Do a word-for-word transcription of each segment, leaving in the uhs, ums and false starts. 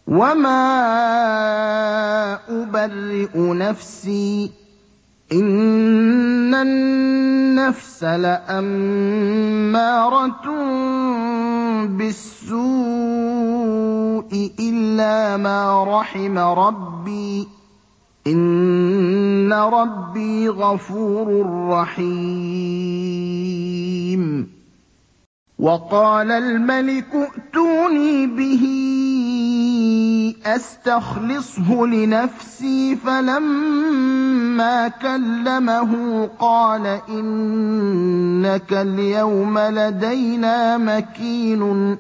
وَمَا أُبَرِّئُ نَفْسِي ۚ إِنَّ النَّفْسَ لَأَمَّارَةٌ بِالسُّوءِ إِلَّا مَا رَحِمَ رَبِّي ۚ إِنَّ رَبِّي غَفُورٌ رَّحِيمٌ وَقَالَ الْمَلِكُ ائْتُونِي بِهِ أَسْتَخْلِصْهُ لِنَفْسِي ۖ فَلَمَّا كَلَّمَهُ قَالَ إِنَّكَ الْيَوْمَ لَدَيْنَا مَكِينٌ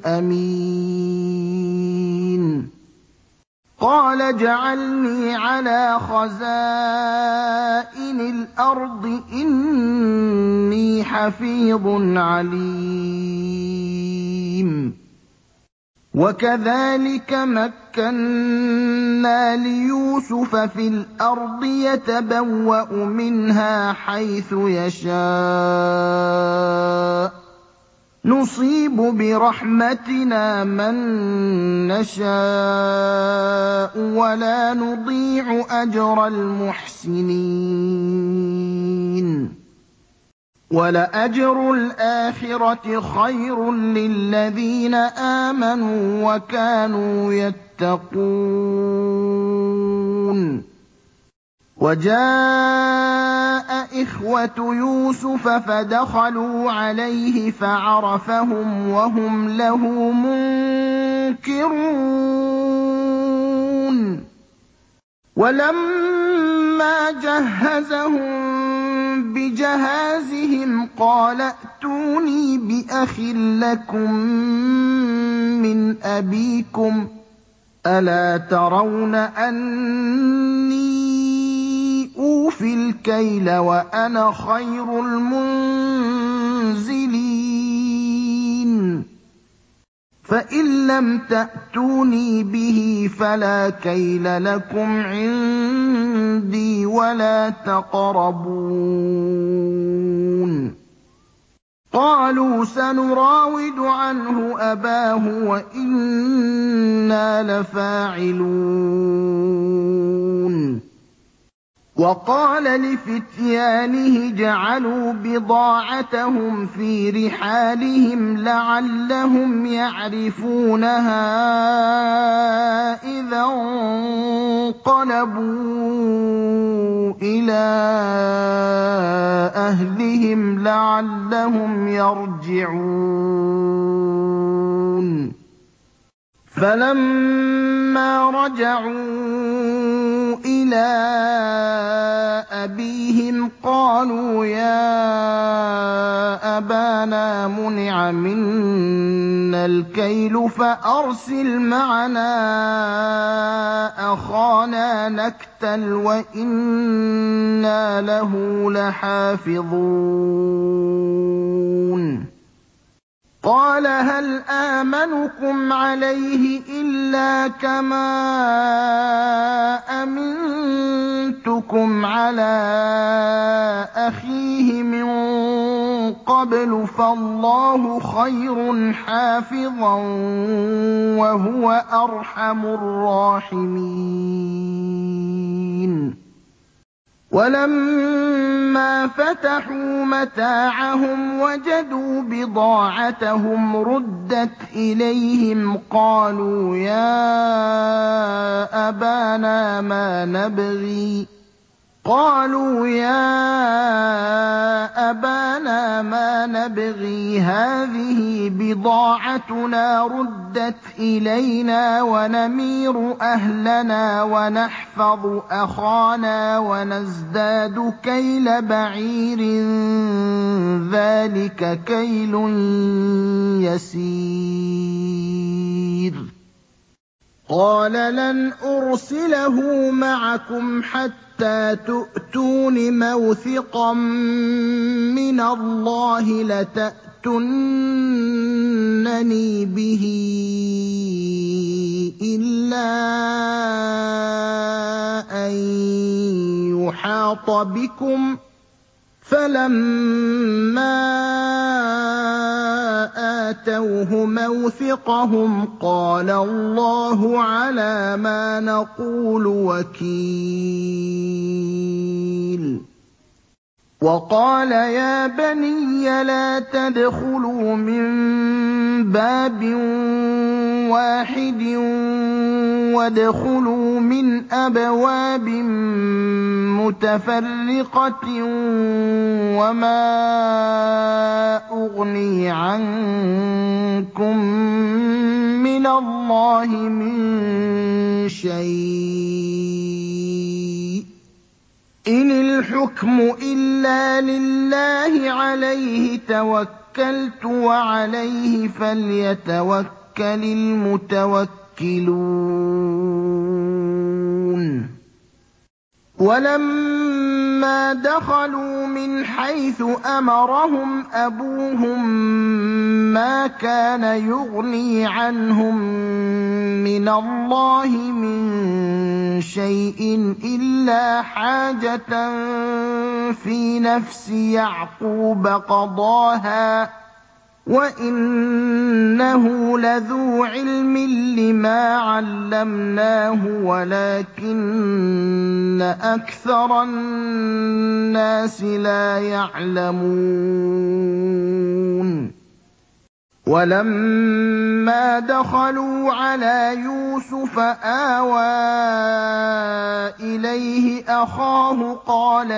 أَمِينٌ قَالَ اجْعَلْنِي عَلَىٰ خَزَائِنِ الْأَرْضِ ۖ إِنِّي حَفِيظٌ عَلِيمٌ وَكَذَٰلِكَ مَكَّنَّا لِيُوسُفَ فِي الْأَرْضِ يَتَبَوَّأُ مِنْهَا حَيْثُ يَشَاءُ ۚ نُصِيبُ بِرَحْمَتِنَا مَن نَّشَاءُ ۖ وَلَا نُضِيعُ أَجْرَ الْمُحْسِنِينَ وَلَأَجْرُ الْآخِرَةِ خَيْرٌ لِّلَّذِينَ آمَنُوا وَكَانُوا يَتَّقُونَ وَجَاءَ إِخْوَةُ يُوسُفَ فَدَخَلُوا عَلَيْهِ فَعَرَفَهُمْ وَهُمْ لَهُ مُنكِرُونَ وَلَمَّا جَهَّزَهُم بِجَهَازِهِمْ قَالَ ائْتُونِي بِأَخٍ لَّكُم مِّنْ أَبِيكُمْ ۚ أَلَا تَرَوْنَ أَنِّي أُوفِي الْكَيْلَ وَأَنَا خَيْرُ الْمُنزِلِينَ فَإِن لَّمْ تَأْتُونِي بِهِ فَلَا كَيْلَ لَكُمْ عِندِي وَلَا تَقْرَبُونِ قَالُوا سَنُرَاوِدُ عَنْهُ أَبَاهُ وَإِنَّا لَفَاعِلُونَ وَقَالَ لِفِتْيَانِهِ اجْعَلُوا بِضَاعَتَهُمْ فِي رِحَالِهِمْ لَعَلَّهُمْ يَعْرِفُونَهَا إِذَا انقَلَبُوا إِلَىٰ أَهْلِهِمْ لَعَلَّهُمْ يَرْجِعُونَ فَلَمَّا رَجَعُوا إِلَىٰ أَبِيهِمْ قَالُوا يَا أَبَانَا مُنِعَ مِنَّا الْكَيْلُ فَأَرْسِلْ مَعَنَا أَخَانَا نَكْتَلْ وَإِنَّا لَهُ لَحَافِظُونَ قَالَ هَلْ آمَنُكُمْ عَلَيْهِ إِلَّا كَمَا أَمِنتُكُمْ عَلَىٰ أَخِيهِ مِن قَبْلُ ۖ فَاللَّهُ خَيْرٌ حَافِظًا ۖ وَهُوَ أَرْحَمُ الرَّاحِمِينَ وَلَمَّا فَتَحُوا مَتَاعَهُمْ وَجَدُوا بِضَاعَتَهُمْ رُدَّتْ إِلَيْهِمْ قَالُوا يَا أَبَانَا مَا نَبْغِي قَالُوا يَا أَبَانَا مَا نَبْغِي هَٰذِهِ بِضَاعَتُنَا رُدَّتْ إِلَيْنَا وَنَمِيرُ أَهْلَنَا وَنَحْفَظُ أَخَانَا وَنَزْدَادُ كَيْلَ بَعِيرٍ ۖ ذَٰلِكَ كَيْلٌ يَسِيرٌ قَالَ لَنْ أُرْسِلَهُ مَعَكُمْ حَتَّىٰ تُؤْتُونِ مَوْثِقًا مِّنَ اللَّهِ لَتَأْتُنَّنِي بِهِ إِلَّا أَن يُحَاطَ بِكُمْ ۖ فَلَمَّا آتَوْهُ مَوْثِقَهُمْ قَالَ اللَّهُ عَلَىٰ مَا نَقُولُ وَكِيلٌ وَقَالَ يَا بَنِيَّ لَا تَدْخُلُوا مِن بَابٍ وَاحِدٍ وَادْخُلُوا مِنْ أَبْوَابٍ مُّتَفَرِّقَةٍ وَمَا أُغْنِي عَنكُم مِّنَ اللَّهِ مِن شَيْءٍ ۖ إِنِ الْحُكْمُ إِلَّا لِلَّهِ عَلَيْهِ تَوَكَّلْتُ وَعَلَيْهِ فَلْيَتَوَكَّلِ الْمُتَوَكِّلُونَ وَلَمَّا دَخَلُوا مِنْ حَيْثُ أَمَرَهُمْ أَبُوهُم مَّا كَانَ يُغْنِي عَنْهُم مِّنَ اللَّهِ مِن شَيْءٍ إِلَّا حَاجَةً فِي نَفْسِ يَعْقُوبَ قَضَاهَا ۚ وَإِنَّهُ لَذُو عِلْمٍ لِّمَا عَلَّمْنَاهُ وَلَٰكِنَّ أَكْثَرَ النَّاسِ لَا يَعْلَمُونَ وَلَمَّا دَخَلُوا عَلَىٰ يُوسُفَ آوَىٰ إِلَيْهِ أَخَاهُ قَالَ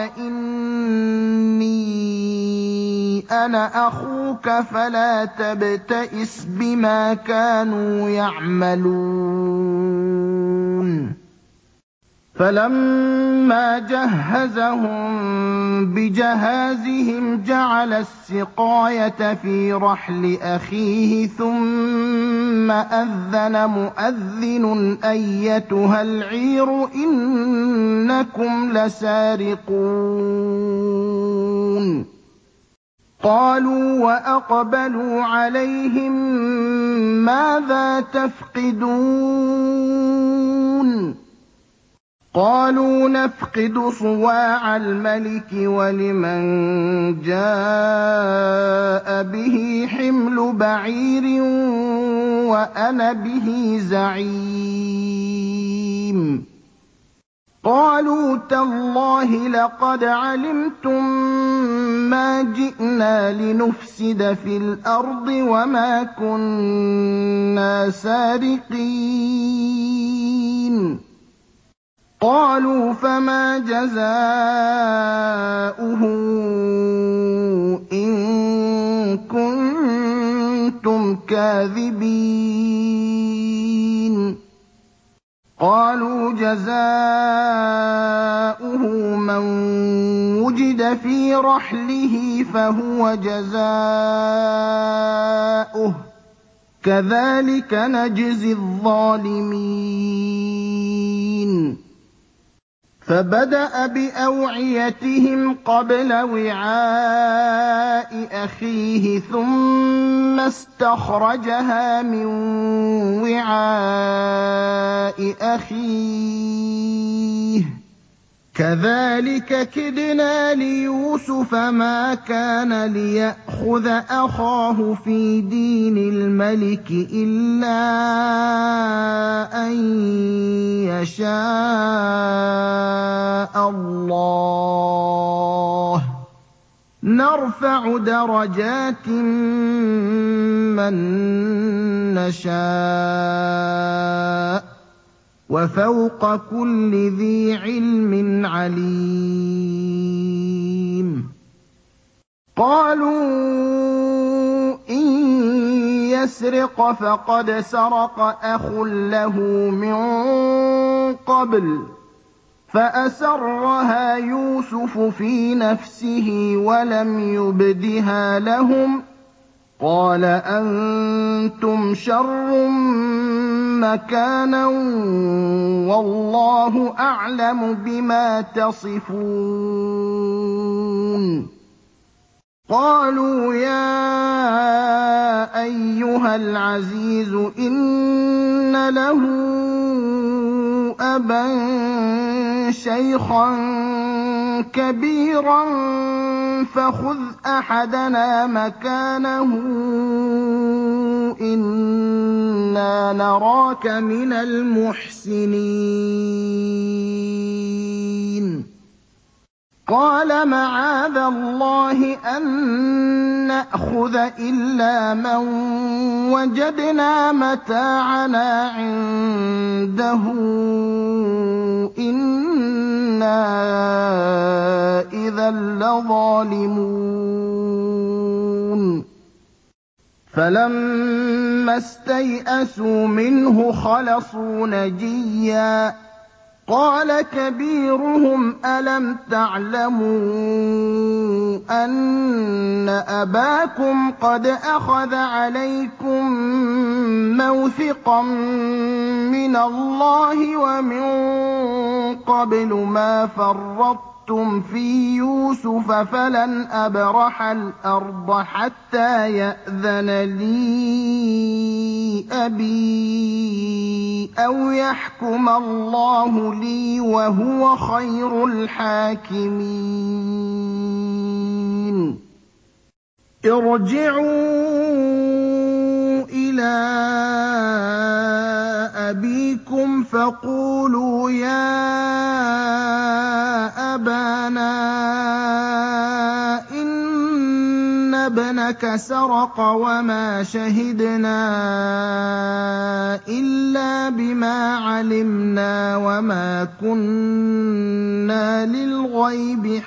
إِنِّي أَنَا أَخُوكَ فَلَا تَبْتَئِسْ بِمَا كَانُوا يَعْمَلُونَ فَلَمَّا جَهَّزَهُم بِجَهَازِهِمْ جَعَلَ السِّقَايَةَ فِي رَحْلِ أَخِيهِ ثُمَّ أَذَّنَ مُؤَذِّنٌ أَيَّتُهَا الْعِيرُ إِنَّكُمْ لَسَارِقُونَ قَالُوا وَأَقْبَلُوا عَلَيْهِم مَّاذَا تَفْقِدُونَ قَالُوا نَفْقِدُ صُوَاعَ الْمَلِكِ وَلِمَن جَاءَ بِهِ حِمْلُ بَعِيرٍ وَأَنَا بِهِ زَعِيمٌ قَالُوا تَاللَّهِ لَقَدْ عَلِمْتُم مَّا جِئْنَا لِنُفْسِدَ فِي الْأَرْضِ وَمَا كُنَّا سَارِقِينَ قَالُوا فَمَا جَزَاؤُهُ إِن كُنتُمْ كَاذِبِينَ قَالُوا جَزَاؤُهُ مَن وُجِدَ فِي رَحْلِهِ فَهُوَ جَزَاؤُهُ ۚ كَذَٰلِكَ نَجْزِي الظَّالِمِينَ فَبَدَأَ بِأَوْعِيَتِهِمْ قَبْلَ وِعَاءِ أَخِيهِ ثُمَّ اسْتَخْرَجَهَا مِن وِعَاءِ أَخِيهِ ۚ كَذَٰلِكَ كِدْنَا لِيُوسُفَ مَا كَانَ لِيَأْخُذَ أَخَاهُ فِي دِينِ الْمَلِكِ إِلَّا أَن يَشَاءَ اللَّهُ ۚ نَرْفَعُ دَرَجَاتٍ مَّن نَّشَاءُ ۗ وَفَوْقَ كُلِّ ذِي عِلْمٍ عَلِيمٌ قَالُوا إِن يَسْرِقْ فَقَدْ سَرَقَ أَخٌ لَّهُ مِن قَبْلُ فَأَسَرَّهَا يُوسُفُ فِي نَفْسِهِ وَلَمْ يُبْدِهَا لَهُمْ ۚ قَالَ أَنتُمْ شَرٌّ مَّكَانًا ۖ وَاللَّهُ أَعْلَمُ بِمَا تَصِفُونَ قَالُوا يَا أَيُّهَا الْعَزِيزُ إِنَّ لَهُ أَبًا شَيْخًا كَبِيرًا فخذ أحدنا مكانه إنا نراك من المحسنين قال معاذ الله أن نأخذ إلا من وجدنا متاعنا عنده إنا إذا لظالمون فلما استيئسوا منه خلصوا نجيا قال كبيرهم ألم تعلموا أن أباكم قد أخذ عليكم موثقا من الله ومن قبل ما فرطتم في يوسف فلن أبرح الأرض حتى يأذن لي أبي أو يحكم الله لي وهو خير الحاكمين ارجعوا إلى أبيكم فقولوا يا أبانا إن ابنك سرق وما شهدنا إلا بما علمنا وما كنا للغيب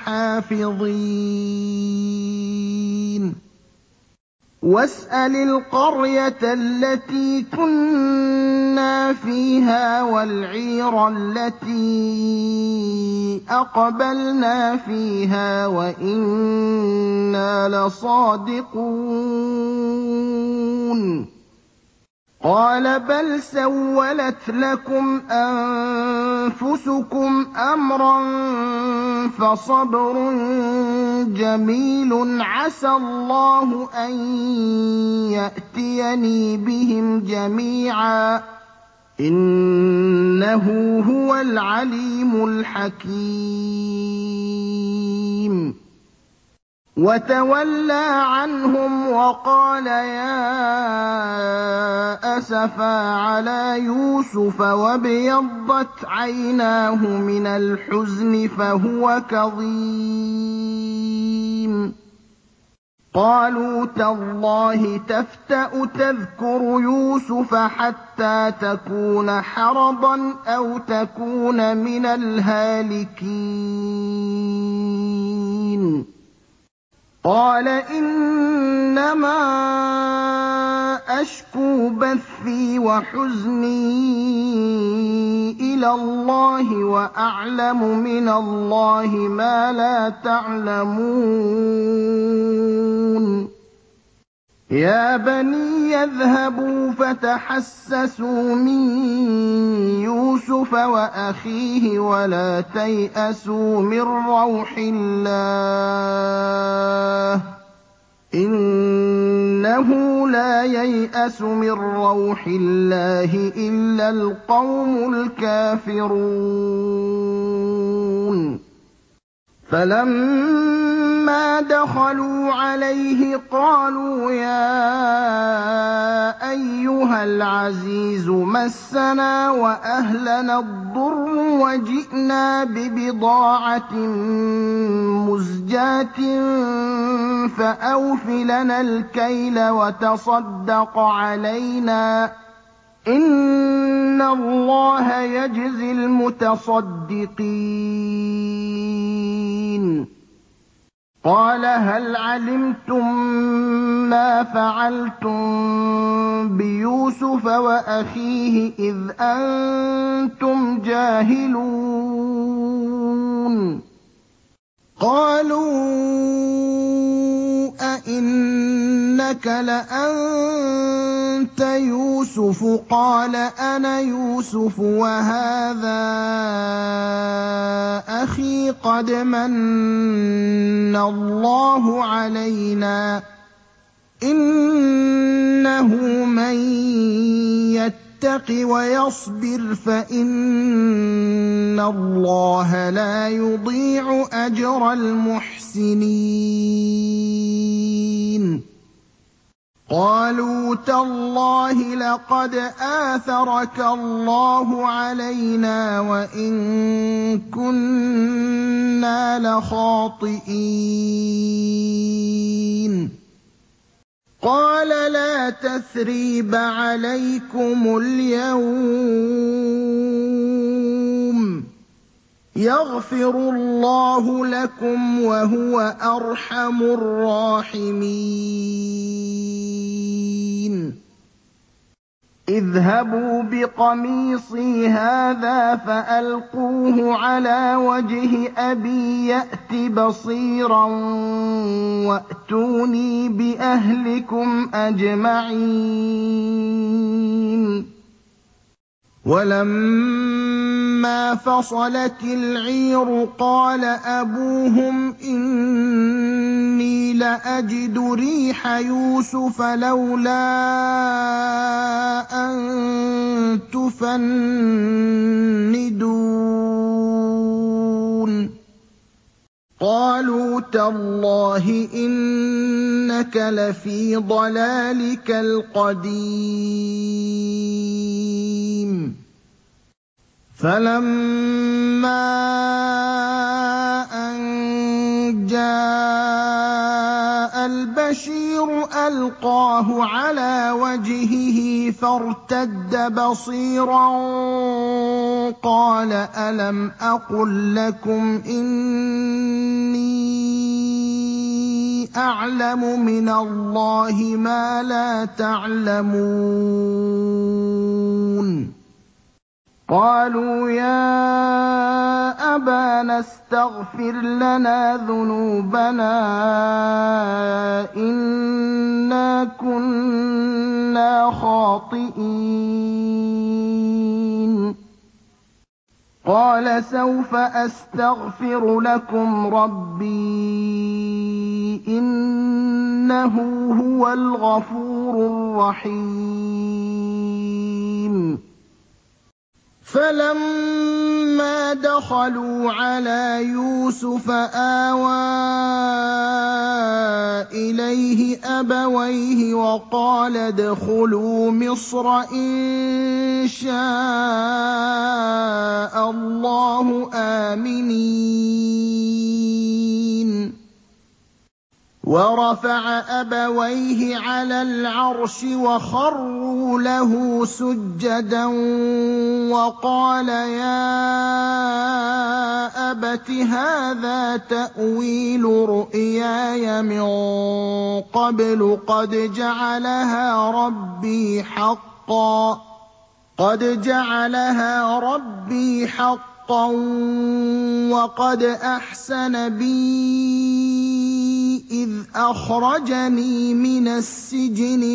حافظين واسأل القرية التي كنا فيها والعير التي أقبلنا فيها وإنا لصادقون قال بل سولت لكم أنفسكم أمرا فصبر جميل عسى الله أن يأتيني بهم جميعا إنه هو العليم الحكيم وتولى عنهم وقال يا أسفا على يوسف وابيضت عيناه من الحزن فهو كظيم قالوا تالله تفتأ تذكر يوسف حتى تكون حرضا أو تكون من الهالكين قال إنما أشكو بثي وحزني إلى الله وأعلم من الله ما لا تعلمون يا بني يذهبوا فتحسسوا من يوسف وأخيه ولا تيأسوا من روح الله إنه لا ييأس من روح الله إلا القوم الكافرون فلما دخلوا عليه قالوا يا أيها العزيز مسنا وأهلنا الضر وجئنا ببضاعة مزجاة فأوف لنا الكيل وتصدق علينا إن الله يجزي المتصدقين قال هل علمتم ما فعلتم بيوسف وأخيه إذ أنتم جاهلون قالوا أئنك لأنت يوسف قال أنا يوسف وهذا أخي قد من الله علينا إنه من يتق ويصبر فإن إِنَّ اللَّهَ لَا يُضِيعُ أَجْرَ الْمُحْسِنِينَ قَالُوا تَاللَّهِ لَقَدْ آثَرَكَ اللَّهُ عَلَيْنَا وَإِن كُنَّا لَخَاطِئِينَ قَالَ لَا تَثْرِيبَ عَلَيْكُمُ الْيَوْمَ ۖ يَغْفِرُ اللَّهُ لَكُمْ وَهُوَ أَرْحَمُ الرَّاحِمِينَ اذْهَبُوا بِقَمِيصِي هَٰذَا فَأَلْقُوهُ عَلَىٰ وَجْهِ أَبِي يَأْتِ بَصِيرًا وَأْتُونِي بِأَهْلِكُمْ أَجْمَعِينَ وَلَمَّا فَصَلَتِ الْعِيرُ قَالَ أَبُوهُمْ إِنِّي لَأَجِدُ رِيحَ يُوسُفَ لَوْلَا أَن تُفَنِّدُونِ قَالُوا تَاللَّهِ إِنَّكَ لَفِي ضَلَالِكَ الْقَدِيمِ فَلَمَّا أَن جَاءَ الْبَشِيرُ أَلْقَاهُ عَلَىٰ وَجْهِهِ فَارْتَدَّ بَصِيرًا قَالَ أَلَمْ أَقُل لَّكُمْ إِنِّي أَعْلَمُ مِنَ اللَّهِ مَا لَا تَعْلَمُونَ قَالُوا يَا أَبَانَا اسْتَغْفِرْ لَنَا ذُنُوبَنَا إِنَّا كُنَّا خَاطِئِينَ قَالَ سَوْفَ أَسْتَغْفِرُ لَكُمْ رَبِّي إِنَّهُ هُوَ الْغَفُورُ الرَّحِيمُ فَلَمَّا دَخَلُوا عَلَىٰ يُوسُفَ آوَىٰ إِلَيْهِ أَبَوَيْهِ وَقَالَ ادْخُلُوا مِصْرَ إِن شَاءَ اللَّهُ آمِنِينَ وَرَفَعَ أَبَوَيْهِ عَلَى الْعَرْشِ وَخَرُّوا لَهُ سُجَّدًا وَقَالَ يَا أَبَتِ هَٰذَا تَأْوِيلُ رُؤْيَايَ مِن قَبْلُ قَدْ جَعَلَهَا رَبِّي حَقًّا قَدْ جَعَلَهَا رَبِّي حَقًّا وَقَدْ أَحْسَنَ بِي إِذْ أَخْرَجَنِي مِنَ السِّجْنِ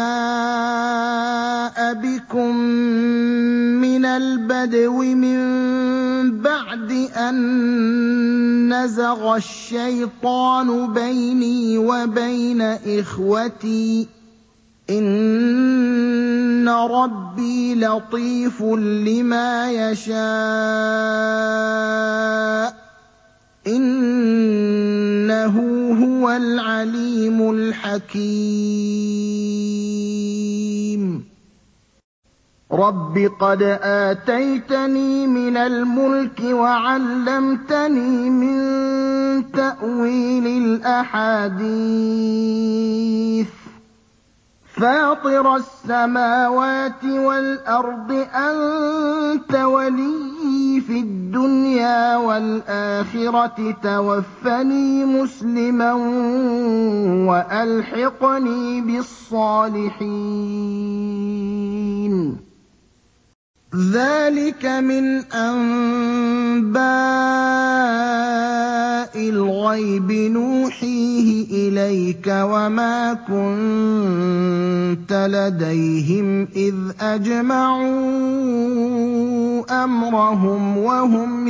وَجَاءَ بِكُم مِّنَ الْبَدْوِ مِن بَعْدِ أَن نَّزَغَ الشَّيْطَانُ بَيْنِي وَبَيْنَ إِخْوَتِي ۚ إِنَّ رَبِّي لَطِيفٌ لِّمَا يَشَاءُ ۚ إِنَّهُ هُوَ الْعَلِيمُ الْحَكِيمُ رَبِّ قَدْ آتَيْتَنِي مِنَ الْمُلْكِ وَعَلَّمْتَنِي مِن تَأْوِيلِ الْأَحَادِيثِ فَاطِرَ السَّمَاوَاتِ وَالْأَرْضِ أَنتَ وَلِيِّي فِي الدُّنْيَا وَالْآخِرَةِ تَوَفَّنِي مُسْلِمًا وَأَلْحِقْنِي بِالصَّالِحِينَ ذَٰلِكَ مِنْ أَنبَاءِ الْغَيْبِ نُوحِيهِ إِلَيْكَ ۖ وَمَا كُنتَ لَدَيْهِمْ إِذْ أَجْمَعُوا أَمْرَهُمْ وَهُمْ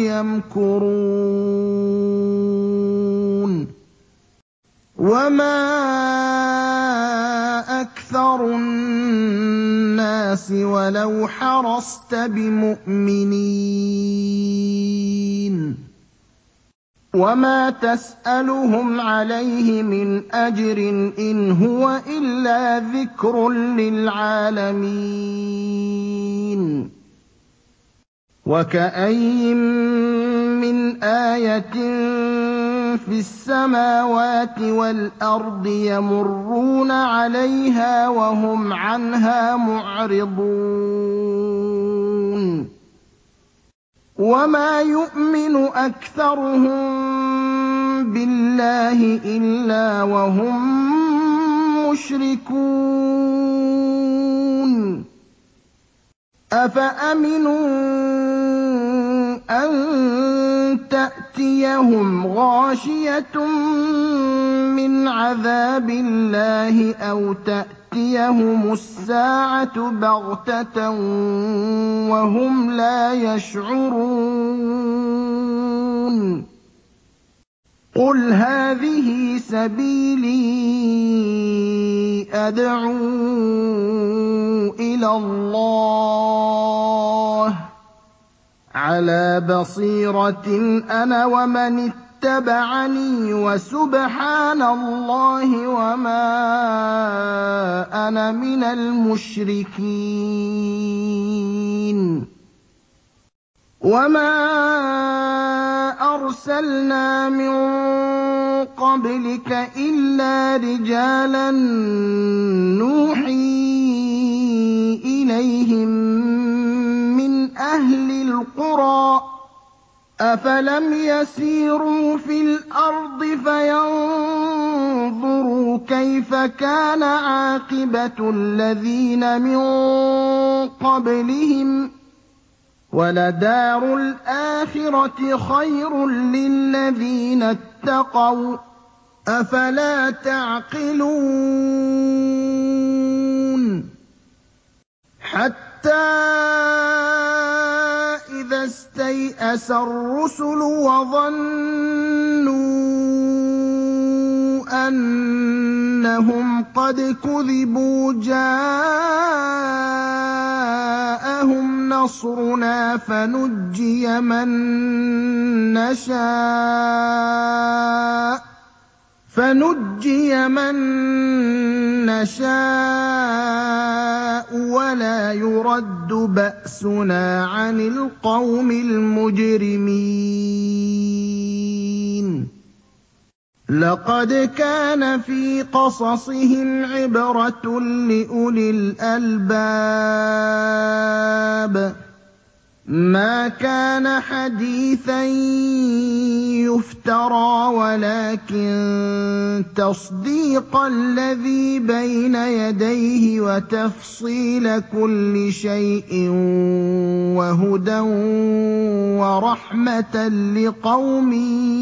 يَمْكُرُونَ وَمَا أَكْثَرُ النَّاسِ وَلَوْ حَرَصْتَ بِمُؤْمِنِينَ وَمَا تَسْأَلُهُمْ عَلَيْهِ مِنْ أَجْرٍ إِنْ هُوَ إِلَّا ذِكْرٌ لِّلْعَالَمِينَ وَكَأَيِّن مِّنْ آيَةٍ فِي السَّمَاوَاتِ وَالْأَرْضِ يَمُرُّونَ عَلَيْهَا وَهُمْ عَنْهَا مُعْرِضُونَ وَمَا يُؤْمِنُ أَكْثَرُهُم بِاللَّهِ إِلَّا وَهُم مُّشْرِكُونَ أَفَأَمِنُوا أَن تَأْتِيَهُمْ غَاشِيَةٌ مِّنْ عَذَابِ اللَّهِ أَوْ تَأْتِيَهُمُ السَّاعَةُ بَغْتَةً وَهُمْ لَا يَشْعُرُونَ قُلْ هَٰذِهِ سَبِيلِي أَدْعُو إِلَى اللَّهِ ۚ عَلَىٰ بَصِيرَةٍ أَنَا وَمَنِ اتَّبَعَنِي ۖ وَسُبْحَانَ اللَّهِ وَمَا أَنَا مِنَ الْمُشْرِكِينَ وَمَا أَرْسَلْنَا مِن قَبْلِكَ إِلَّا رِجَالًا نُّوحِي إِلَيْهِم مِّنْ أَهْلِ الْقُرَىٰ ۗ أَفَلَمْ يَسِيرُوا فِي الْأَرْضِ فَيَنظُرُوا كَيْفَ كَانَ عَاقِبَةُ الَّذِينَ مِن قَبْلِهِمْ ۗ وَلَدَارُ الْآخِرَةِ خَيْرٌ لِّلَّذِينَ اتَّقَوْا ۗ أَفَلَا تَعْقِلُونَ حَتَّىٰ إِذَا اسْتَيْأَسَ الرُّسُلُ وَظَنُّوا أَنَّهُمْ قَدْ كُذِبُوا جَاءَهُمْ نَصْرُنَا فَنُجِّيَ مَن نَّشَاءُ فَنُجِّيَ مَن نَّشَاءُ وَلَا يُرَدُّ بَأْسُنَا عَنِ الْقَوْمِ الْمُجْرِمِينَ لَقَدْ كَانَ فِي قَصَصِهِمْ عِبْرَةٌ لِّأُولِي الْأَلْبَابِ ۗ مَا كَانَ حَدِيثًا يُفْتَرَىٰ وَلَٰكِن تَصْدِيقَ الَّذِي بَيْنَ يَدَيْهِ وَتَفْصِيلَ كُلِّ شَيْءٍ وَهُدًى وَرَحْمَةً لِّقَوْمٍ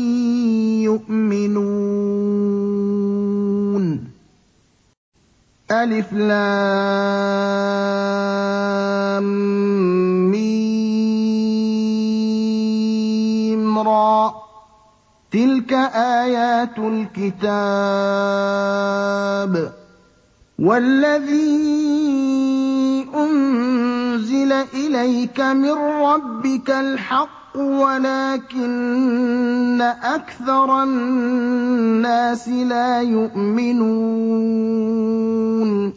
يُؤْمِنُونَ أَلِفْ لَامْ مِيم رَّا ۚ تِلْكَ آيَاتُ الْكِتَابِ ۗ وَالَّذِي أُنزِلَ إِلَيْكَ مِن رَّبِّكَ الْحَقُّ وَلَٰكِنَّ أَكْثَرَ النَّاسِ لَا يُؤْمِنُونَ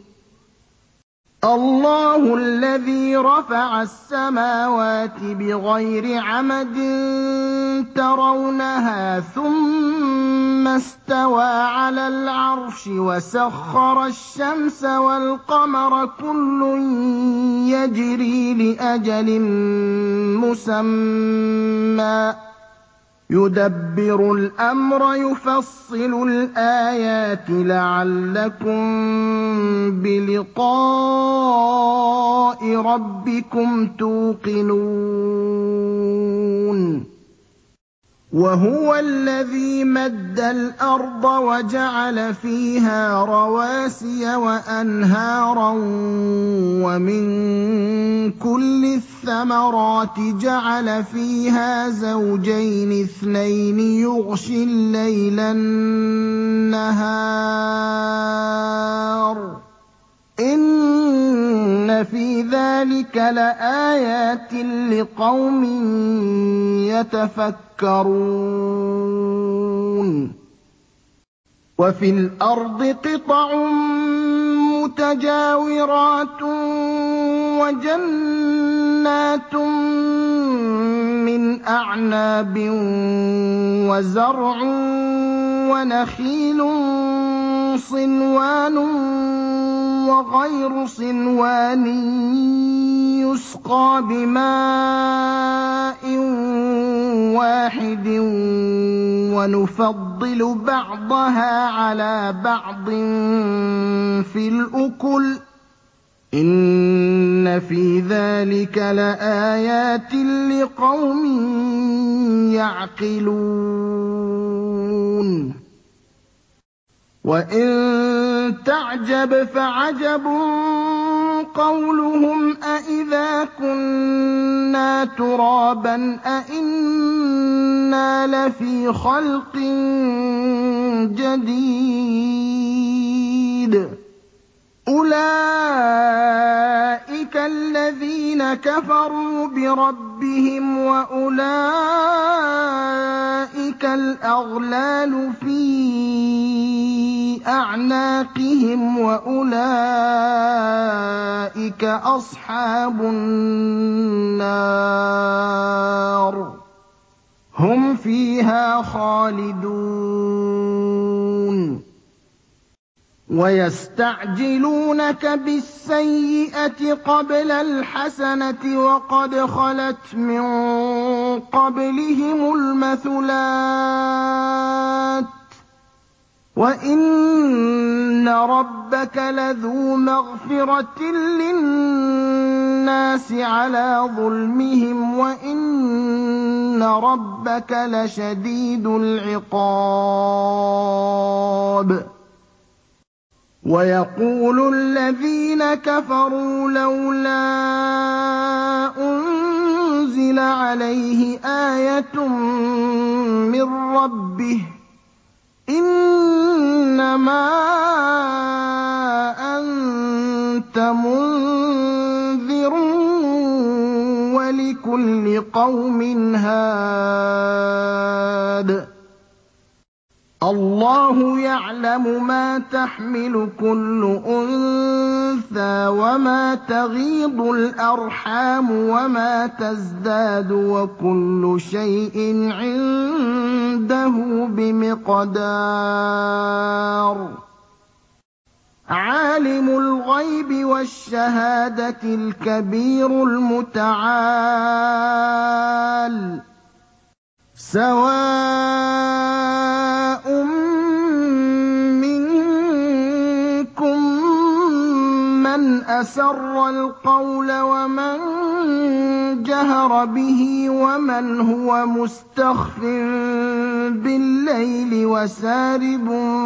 اللَّهُ الَّذِي رَفَعَ السَّمَاوَاتِ بِغَيْرِ عَمَدٍ تَرَوْنَهَا ثُمَّ اسْتَوَىٰ عَلَى الْعَرْشِ وَسَخَّرَ الشَّمْسَ وَالْقَمَرَ كُلٌّ يَجْرِي لِأَجَلٍ مُّسَمًّى ۗ يُدَبِّرُ الْأَمْرَ يُفَصِّلُ الْآيَاتِ لَعَلَّكُم بِلِقَاءِ رَبِّكُمْ تُوقِنُونَ وَهُوَ الَّذِي مَدَّ الْأَرْضَ وَجَعَلَ فِيهَا رَوَاسِيَ وَأَنْهَارًا وَمِن كُلِّ الثَّمَرَاتِ جَعَلَ فِيهَا زَوْجَيْنِ اثْنَيْنِ يُغْشِي اللَّيْلَ النَّهَارَ ۚ إِنَّ إِنَّ فِي ذَٰلِكَ لَآيَاتٍ لِّقَوْمٍ يَتَفَكَّرُونَ وَفِي الْأَرْضِ قِطَعٌ مُّتَجَاوِرَاتٌ وَجَنَّاتٌ مِّنْ أَعْنَابٍ وَزَرْعٌ وَنَخِيلٌ صِنْوَانٌ وَغَيْرُ صِنْوَانٍ يُسْقَىٰ بِمَاءٍ وَاحِدٍ وَنُفَضِّلُ بَعْضَهَا عَلَىٰ بَعْضٍ فِي الْأُكُلِ ۚ إِنَّ فِي ذَٰلِكَ لَآيَاتٍ لِّقَوْمٍ يَعْقِلُونَ وَإِن تَعْجَبْ فَعَجَبٌ قَوْلُهُمْ أَإِذَا كُنَّا تُرَابًا أَإِنَّا لَفِي خَلْقٍ جَدِيدٍ ۚ أُولَٰئِكَ الَّذِينَ كَفَرُوا بِرَبِّهِمْ وَأُولَٰئِكَ الْأَغْلَالُ فِي أَعْنَاقِهِمْ وَأُولَٰئِكَ أَصْحَابُ النَّارِ ۖ هُمْ فِيهَا خَالِدُونَ وَيَسْتَعْجِلُونَكَ بِالسَّيِّئَةِ قَبْلَ الْحَسَنَةِ وَقَدْ خَلَتْ مِن قَبْلِهِمُ الْمَثُلَاتُ ۗ وَإِنَّ رَبَّكَ لَذُو مَغْفِرَةٍ لِّلنَّاسِ عَلَىٰ ظُلْمِهِمْ وَإِنَّ رَبَّكَ لَشَدِيدُ الْعِقَابِ وَيَقُولُ الَّذِينَ كَفَرُوا لَوْلَا أُنزِلَ عَلَيْهِ آيَةٌ مِّن رَّبِّهِ ۗ إِنَّمَا أَنتَ مُنذِرٌ وَلِكُلِّ قَوْمٍ هَادٍ اللَّهُ يَعْلَمُ مَا تَحْمِلُ كُلُّ أُنثَىٰ وَمَا تَغِيضُ الْأَرْحَامُ وَمَا تَزْدَادُ ۖ وَكُلُّ شَيْءٍ عِندَهُ بِمِقْدَارٍ عَالِمُ الْغَيْبِ وَالشَّهَادَةِ الْكَبِيرُ الْمُتَعَالِ سَوَاءٌ مِّنكُم مَّنْ أَسَرَّ الْقَوْلَ وَمَن جَهَرَ بِهِ وَمَنْ هُوَ مُسْتَخْفٍ بِاللَّيْلِ وَسَارِبٌ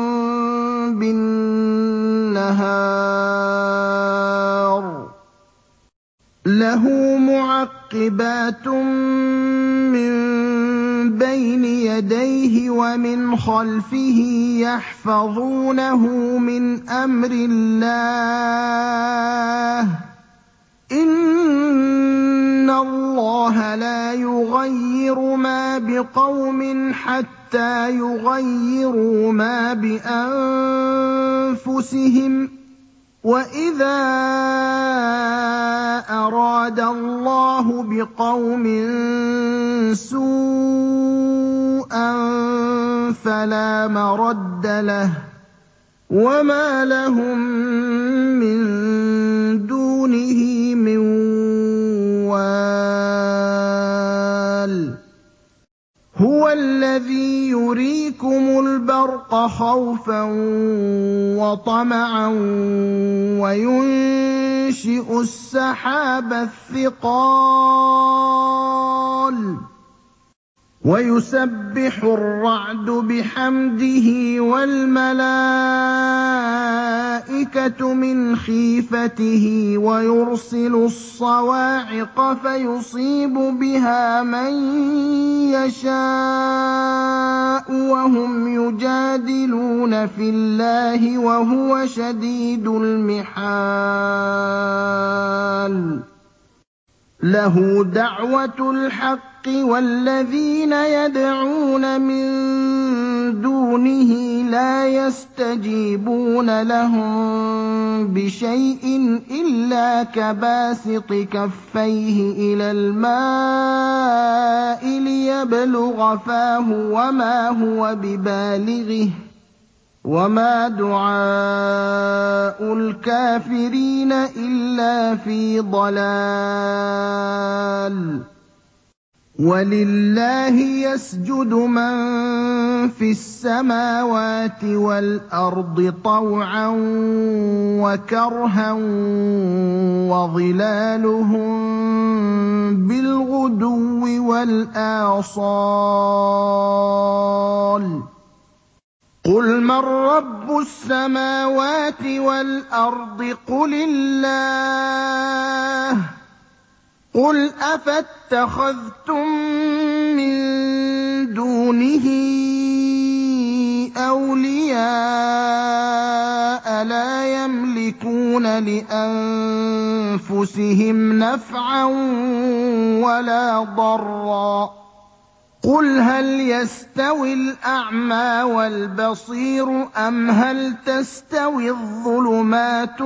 بِالنَّهَارِ لَهُ مُعَقِّبَاتٌ مِّن بَيْنِ يَدَيْهِ وَمِنْ خَلْفِهِ يَحْفَظُونَهُ مِنْ أَمْرِ اللَّهِ ۗ إِنَّ اللَّهَ لَا يُغَيِّرُ مَا بِقَوْمٍ حَتَّىٰ يُغَيِّرُوا مَا بِأَنفُسِهِمْ ۗ وَإِذَا أَرَادَ اللَّهُ بِقَوْمٍ سُوءًا فَلَا مَرَدَّ لَهُ ۚ وَمَا لَهُم مِّن دُونِهِ مِن وَالٍ هُوَ الَّذِي يُرِيكُمُ الْبَرْقَ خَوْفًا وَطَمَعًا وَيُنشِئُ السَّحَابَ الثِّقَالَ وَيُسَبِّحُ الرَّعْدُ بِحَمْدِهِ وَالْمَلَائِكَةُ مِنْ خِيفَتِهِ وَيُرْسِلُ الصَّوَاعِقَ فَيُصِيبُ بِهَا مَن يَشَاءُ وَهُمْ يُجَادِلُونَ فِي اللَّهِ وَهُوَ شَدِيدُ الْمِحَالِ لَهُ دَعْوَةُ الْحَقِّ وَالَّذِينَ يَدْعُونَ مِن دُونِهِ لَا يَسْتَجِيبُونَ لَهُم بِشَيْءٍ إِلَّا كَبَاسِطِ كَفَّيْهِ إِلَى الْمَاءِ لِيَبْلُغَ فَاهُ وَمَا هُوَ بِبَالِغِهِ ۚ وَمَا دُعَاءُ الْكَافِرِينَ إِلَّا فِي ضَلَالٍ وَلِلَّهِ يَسْجُدُ مَن فِي السَّمَاوَاتِ وَالْأَرْضِ طَوْعًا وَكَرْهًا وَظِلَالُهُم بِالْغُدُوِّ وَالْآصَالِ قُلْ مَن رَّبُّ السَّمَاوَاتِ وَالْأَرْضِ قُلِ اللَّهُ ۚ قُلْ أَفَاتَّخَذْتُم مِّن دُونِهِ أَوْلِيَاءَ لَا يَمْلِكُونَ لِأَنفُسِهِمْ نَفْعًا وَلَا ضَرًّا ۚ قُلْ هَلْ يَسْتَوِي الْأَعْمَىٰ وَالْبَصِيرُ أَمْ هَلْ تَسْتَوِي الظُّلُمَاتُ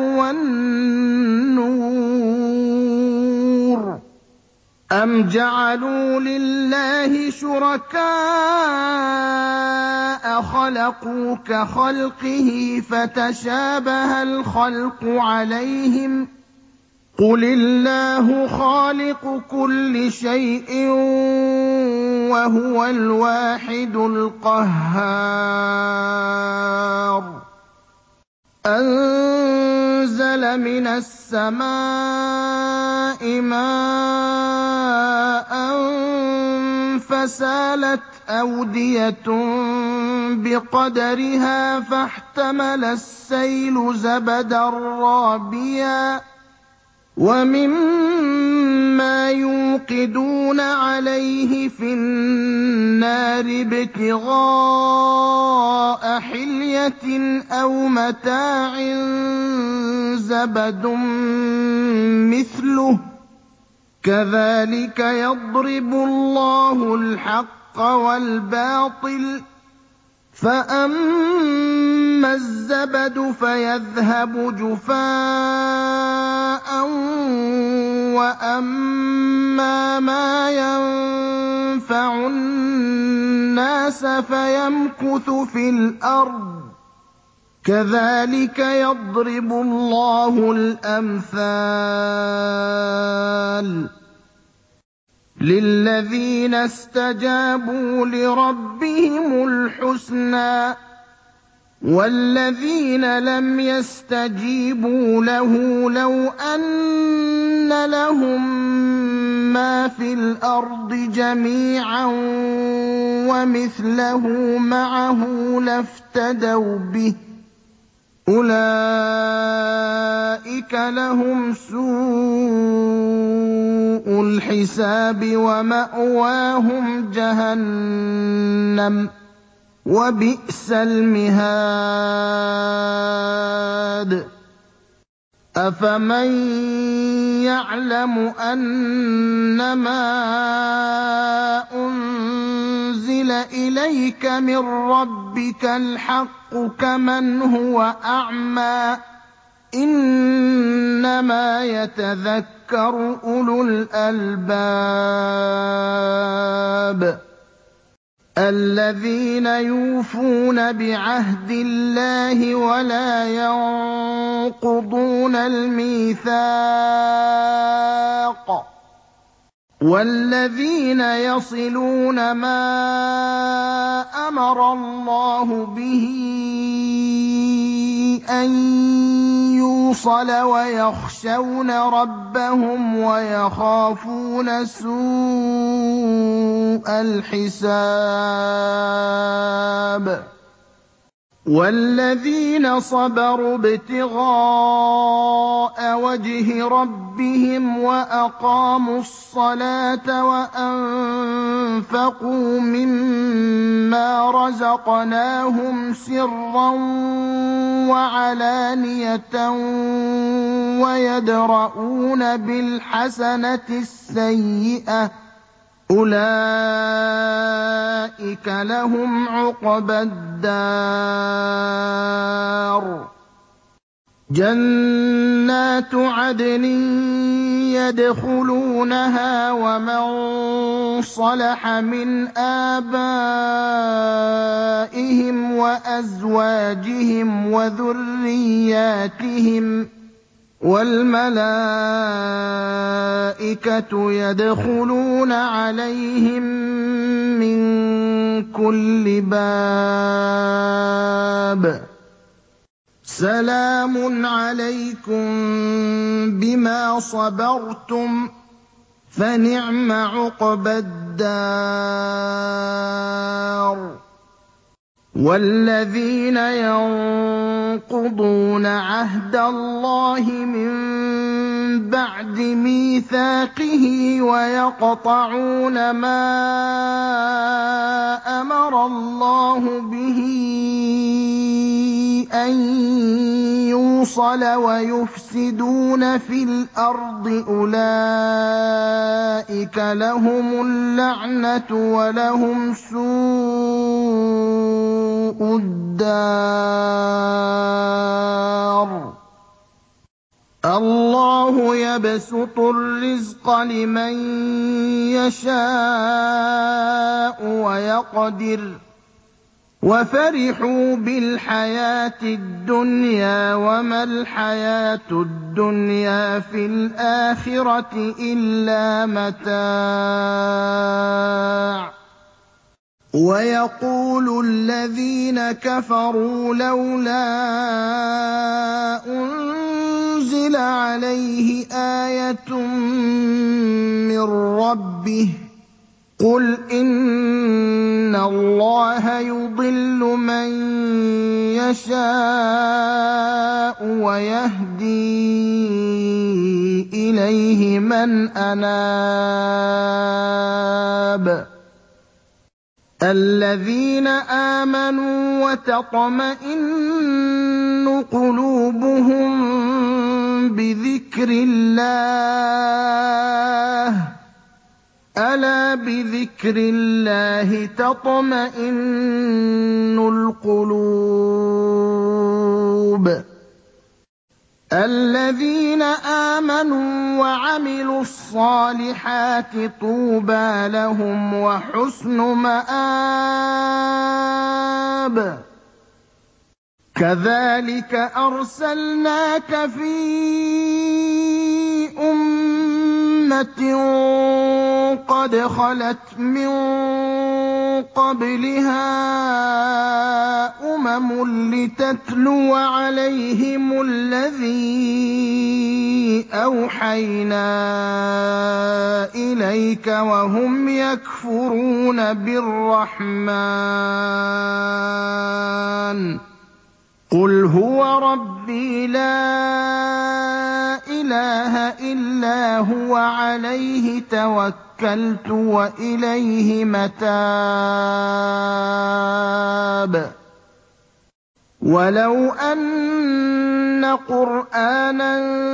وَالنُّورُ أَمْ جَعَلُوا لِلَّهِ شُرَكَاءَ خَلَقُوا كَخَلْقِهِ فَتَشَابَهَ الْخَلْقُ عَلَيْهِمْ ۚ قُلِ اللَّهُ خَالِقُ كُلِّ شَيْءٍ وَهُوَ الْوَاحِدُ الْقَهَّارُ أَنزَلَ مِنَ السَّمَاءِ مَاءً فَسَالَتْ أَوْدِيَةٌ بِقَدَرِهَا فَاحْتَمَلَ السَّيْلُ زَبَدًا رَّابِيًا ۚ وَمِمَّا يُوقِدُونَ عَلَيْهِ فِي النَّارِ ابْتِغَاءَ حِلْيَةٍ أَوْ مَتَاعٍ زَبَدٌ مِّثْلُهُ ۚ كَذَٰلِكَ يَضْرِبُ اللَّهُ الْحَقَّ وَالْبَاطِلَ ۚ فَأَمَّا الزَّبَدُ فَيَذْهَبُ جُفَاءً ۖ وَأَمَّا مَا يَنفَعُ النَّاسَ فَيَمْكُثُ فِي الْأَرْضِ ۚ كَذَٰلِكَ يَضْرِبُ اللَّهُ الْأَمْثَالَ لِلَّذِينَ اسْتَجَابُوا لِرَبِّهِمُ الْحُسْنَىٰ ۚ وَالَّذِينَ لَمْ يَسْتَجِيبُوا لَهُ لَوْ أَنَّ لَهُم مَّا فِي الْأَرْضِ جَمِيعًا وَمِثْلَهُ مَعَهُ لَافْتَدَوْا بِهِ ۚ أُولَٰئِكَ لَهُمْ سُوءُ الْحِسَابِ وَمَأْوَاهُمْ جَهَنَّمُ ۖ وَبِئْسَ الْمِهَادُ أَفَمَن يَعْلَمُ أَنَّمَا أُنزِلَ إِلَيْكَ مِن رَّبِّكَ الْحَقُّ كَمَنْ هُوَ أَعْمَىٰ ۚ إِنَّمَا يَتَذَكَّرُ أُولُو الْأَلْبَابِ الَّذِينَ يُوفُونَ بِعَهْدِ اللَّهِ وَلَا يَنقُضُونَ الْمِيثَاقَ وَالَّذِينَ يَصِلُونَ مَا أَمَرَ اللَّهُ بِهِ أَن يُوصَلَ وَيَخْشَوْنَ رَبَّهُمْ وَيَخَافُونَ سُوءَ الحساب والذين صبروا ابتغاء وجه ربهم وأقاموا الصلاة وأنفقوا مما رزقناهم سرا وعلانية ويدرءون بالحسنة السيئة أولئك لهم عقبى الدار جنات عدن يدخلونها ومن صلح من آبائهم وأزواجهم وذرياتهم والملائكة يدخلون عليهم من كل باب سلام عليكم بما صبرتم فنعم عقبى الدار والذين ينقضون عهد الله من بعد ميثاقه ويقطعون ما أمر الله به أن يوصل ويفسدون في الأرض أولئك لهم اللعنة ولهم سوء الدار الله يبسط الرزق لمن يشاء ويقدر وفرحوا بالحياة الدنيا وما الحياة الدنيا في الآخرة إلا متاع ويقول الذين كفروا لولا أنزل عليه آية من ربه قل إن الله يضل من يشاء ويهدي إليه من أناب الذين آمنوا وتطمئن قلوبهم بذكر الله ألا بذكر الله تطمئن القلوب الذين آمنوا وعملوا الصالحات طوبى لهم وحسن مآب كذلك أرسلناك في أمة قد خلت من قبلها أمم لتتلو عليهم الذي أوحينا إليك وهم يكفرون بالرحمن قل هو ربي لا إله إلا هو عليه توكلت وإليه متاب ولو أن قرآنا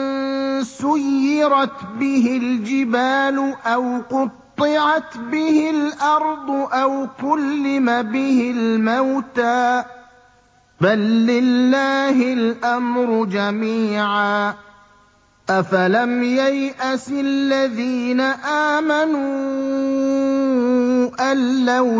سيرت به الجبال أو قطعت به الأرض أو كلم به الموتى بل لله الأمر جميعا أفلم ييأس الذين آمنوا أن لو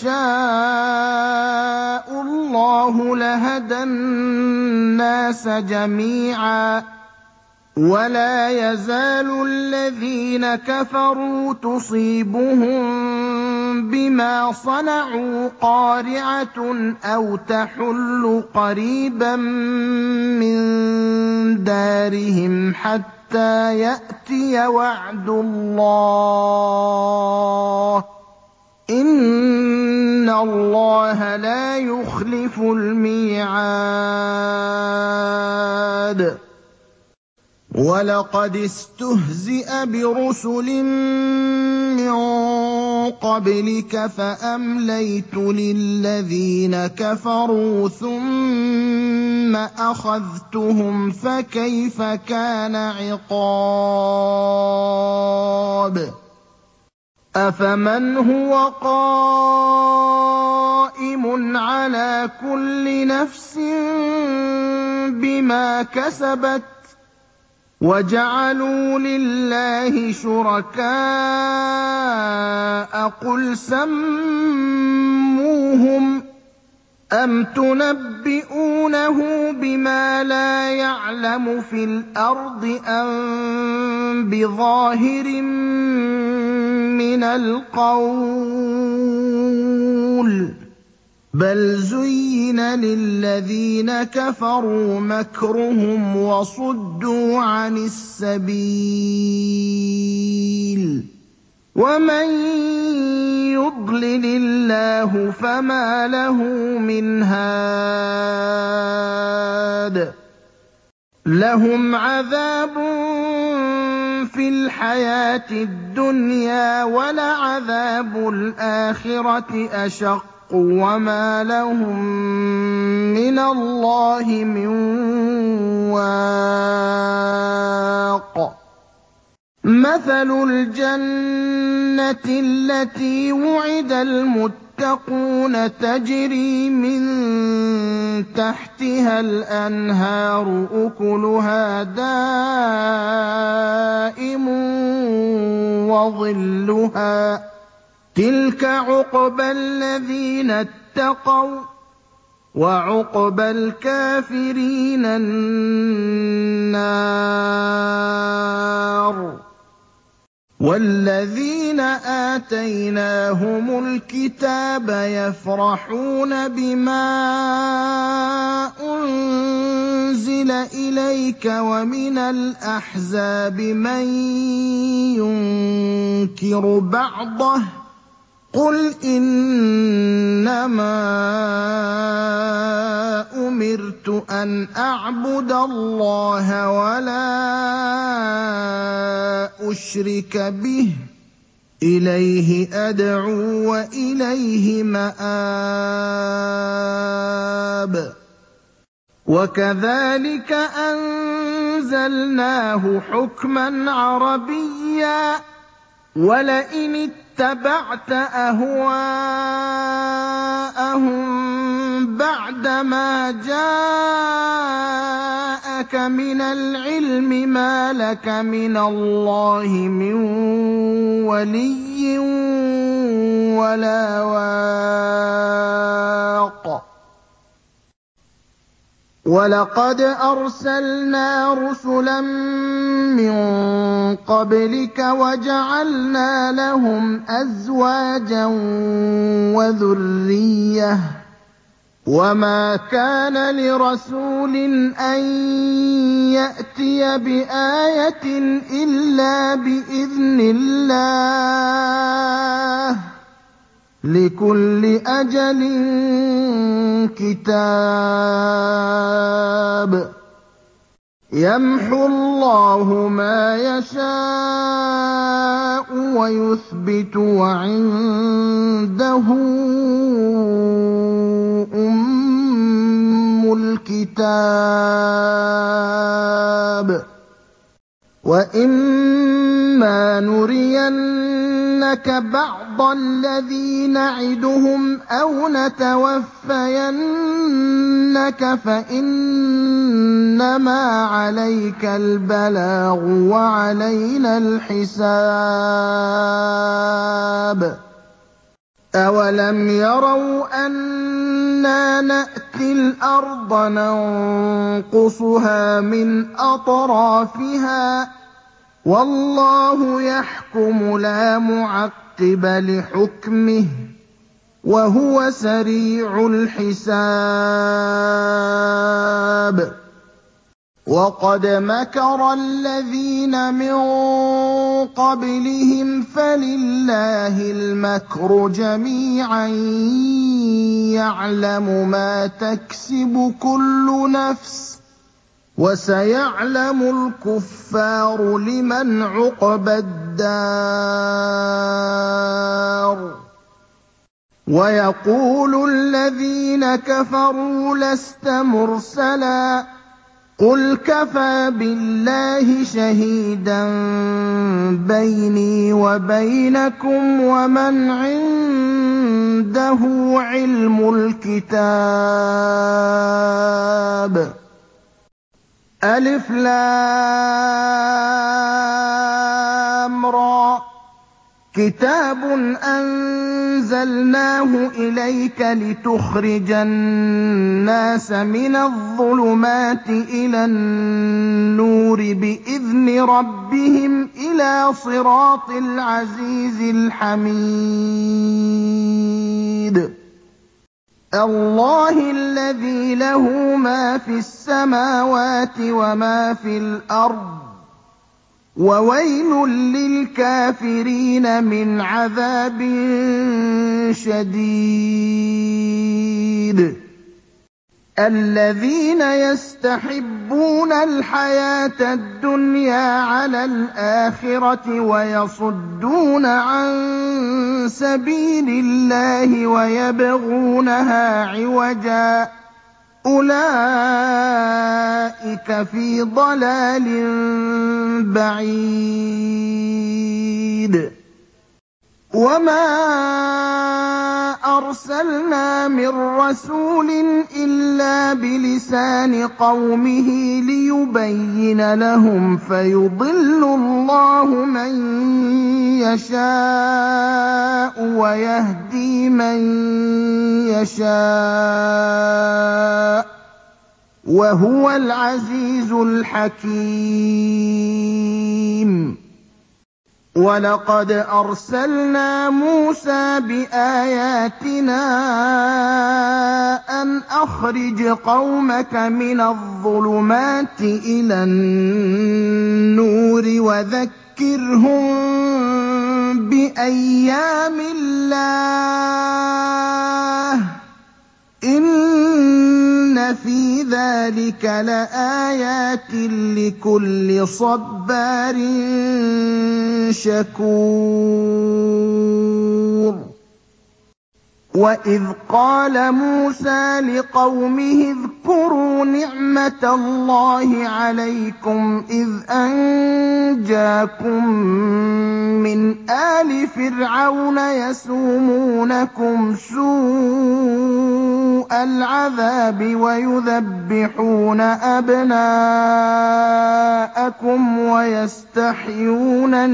يشاء الله لهدى الناس جميعا ولا يزال الذين كفروا تصيبهم بما صنعوا قارعة أو تحل قريبا من دارهم حتى يأتي وعد الله يُخْلِفُ الْمِيعَادَ وَلَقَدِ اسْتُهْزِئَ بِرُسُلٍ مِّن قَبْلِكَ فَأَمْلَيْتُ لِلَّذِينَ كَفَرُوا ثُمَّ أَخَذْتُهُمْ فَكَيْفَ كَانَ عِقَابِ أَفَمَنْ هُوَ قَائِمٌ عَلَىٰ كُلِّ نَفْسٍ بِمَا كَسَبَتْ وَجَعَلُوا لِلَّهِ شُرَكَاءَ قُلْ سَمُّوهُمْ أَمْ تُنَبِّئُونَهُ بِمَا لَا يَعْلَمُ فِي الْأَرْضِ أَم بِظَاهِرٍ مِّنَ الْقَوْلِ ۗ بَلْ زُيِّنَ لِلَّذِينَ كَفَرُوا مَكْرُهُمْ وَصُدُّوا عَنِ السَّبِيلِ ۗ وَمَن يُضْلِلِ اللَّهُ فَمَا لَهُ مِنْ هَادٍ لَّهُمْ عَذَابٌ فِي الْحَيَاةِ الدُّنْيَا وَلَعَذَابُ الْآخِرَةِ أَشَقُّ وَمَا لَهُم مِّنَ اللَّهِ مِن وَاقٍ مَّثَلُ الْجَنَّةِ الَّتِي وُعِدَ الْمُتَّقُونَ تَجْرِي مِن تَحْتِهَا الْأَنْهَارُ أُكُلُهَا دَائِمٌ وَظِلُّهَا ۚ تِلْكَ عُقْبَى الَّذِينَ اتَّقَوا ۖ وَّعُقْبَى الْكَافِرِينَ النَّارُ وَالَّذِينَ آتَيْنَاهُمُ الْكِتَابَ يَفْرَحُونَ بِمَا أُنزِلَ إِلَيْكَ وَمِنَ الْأَحْزَابِ مَن يُنكِرُ بَعْضَهُ ۚ قُلْ إِنَّمَا أُمِرْتُ أَنْ أَعْبُدَ اللَّهَ وَلَا أُشْرِكَ بِهِ ۚ إِلَيْهِ أَدْعُو وَإِلَيْهِ مَآبِ وَكَذَٰلِكَ أَنزَلْنَاهُ حُكْمًا عَرَبِيًّا ۚ وَلَئِنِ اتَّبَعْتَ أَهْوَاءَهُم بَعْدَمَا جَاءَكَ مِنَ الْعِلْمِ مَا لَكَ مِنَ اللَّهِ مِن وَلِيٍّ وَلَا وَاقٍ وَلَقَدْ أَرْسَلْنَا رُسُلًا مِّن قَبْلِكَ وَجَعَلْنَا لَهُمْ أَزْوَاجًا وَذُرِّيَّةً ۚ وَمَا كَانَ لِرَسُولٍ أَن يَأْتِيَ بِآيَةٍ إِلَّا بِإِذْنِ اللَّهِ ۗ لِكُلِّ أَجَلٍ كِتَابٌ يَمْحُو اللَّهُ مَا يَشَاءُ وَيُثْبِتُ ۖ وَعِندَهُ أُمُّ الْكِتَابِ وَإِمَّا نُرِيَنَّكَ بَعْضَ الَّذِي نَعِدُهُمْ أَوْ نَتَوَفَّيَنَّكَ فَإِنَّمَا عَلَيْكَ الْبَلَاغُ وَعَلَيْنَا الْحِسَابُ أَوَلَمْ يَرَوْا أَنَّا نَأْتِي الْأَرْضَ نَنقُصُهَا مِنْ أَطْرَافِهَا ۚ وَاللَّهُ يَحْكُمُ لَا مُعَقِّبَ لِحُكْمِهِ ۚ وَهُوَ سَرِيعُ الْحِسَابِ وَقَدْ مَكَرَ الَّذِينَ مِن قَبْلِهِمْ فَلِلَّهِ الْمَكْرُ جَمِيعًا يَعْلَمُ مَا تَكْسِبُ كُلُّ نَفْسٍ ۗ وَسَيَعْلَمُ الْكُفَّارُ لِمَنْ عُقْبَى الدَّارِ وَيَقُولُ الَّذِينَ كَفَرُوا لَسْتَ مُرْسَلًا ۚ قُلْ كَفَىٰ بِاللَّهِ شَهِيدًا بَيْنِي وَبَيْنَكُمْ وَمَنْ عِندَهُ عِلْمُ الْكِتَابِ. أَلِفْ لام را كِتَابٌ أَنزَلْنَاهُ إِلَيْكَ لِتُخْرِجَ النَّاسَ مِنَ الظُّلُمَاتِ إِلَى النُّورِ بِإِذْنِ رَبِّهِمْ إِلَىٰ صِرَاطِ الْعَزِيزِ الْحَمِيدِ اللَّهِ الَّذِي لَهُ مَا فِي السَّمَاوَاتِ وَمَا فِي الْأَرْضِ ۗ وَوَيْلٌ لِّلْكَافِرِينَ مِنْ عَذَابٍ شَدِيدٍ الَّذِينَ يَسْتَحِبُّونَ الْحَيَاةَ الدُّنْيَا عَلَى الْآخِرَةِ وَيَصُدُّونَ عَن سَبِيلِ اللَّهِ وَيَبْغُونَهَا عِوَجًا ۚ أُولَٰئِكَ فِي ضَلَالٍ بَعِيدٍ وَمَا أَرْسَلْنَا مِن رَّسُولٍ إِلَّا بِلِسَانِ قَوْمِهِ لِيُبَيِّنَ لَهُمْ ۖ فَيُضِلُّ اللَّهُ مَن يَشَاءُ وَيَهْدِي مَن يَشَاءُ ۚ وَهُوَ الْعَزِيزُ الْحَكِيمُ وَلَقَدْ أَرْسَلْنَا مُوسَىٰ بِآيَاتِنَا أَنْ أَخْرِجْ قَوْمَكَ مِنَ الظُّلُمَاتِ إِلَى النُّورِ وَذَكِّرْهُم بِأَيَّامِ اللَّهِ ۚ إِنَّ فِي ذَٰلِكَ لَآيَاتٍ لِّكُلِّ صَبَّارٍ شَكُورٍ وَإِذْ قَالَ مُوسَىٰ لِقَوْمِهِ اذْكُرُوا نِعْمَةَ اللَّهِ عَلَيْكُمْ إِذْ أَنجَاكُم مِّنْ آلِ فِرْعَوْنَ يَسُومُونَكُمْ سُوءَ الْعَذَابِ وَيُذَبِّحُونَ أَبْنَاءَكُمْ وَيَسْتَحْيُونَ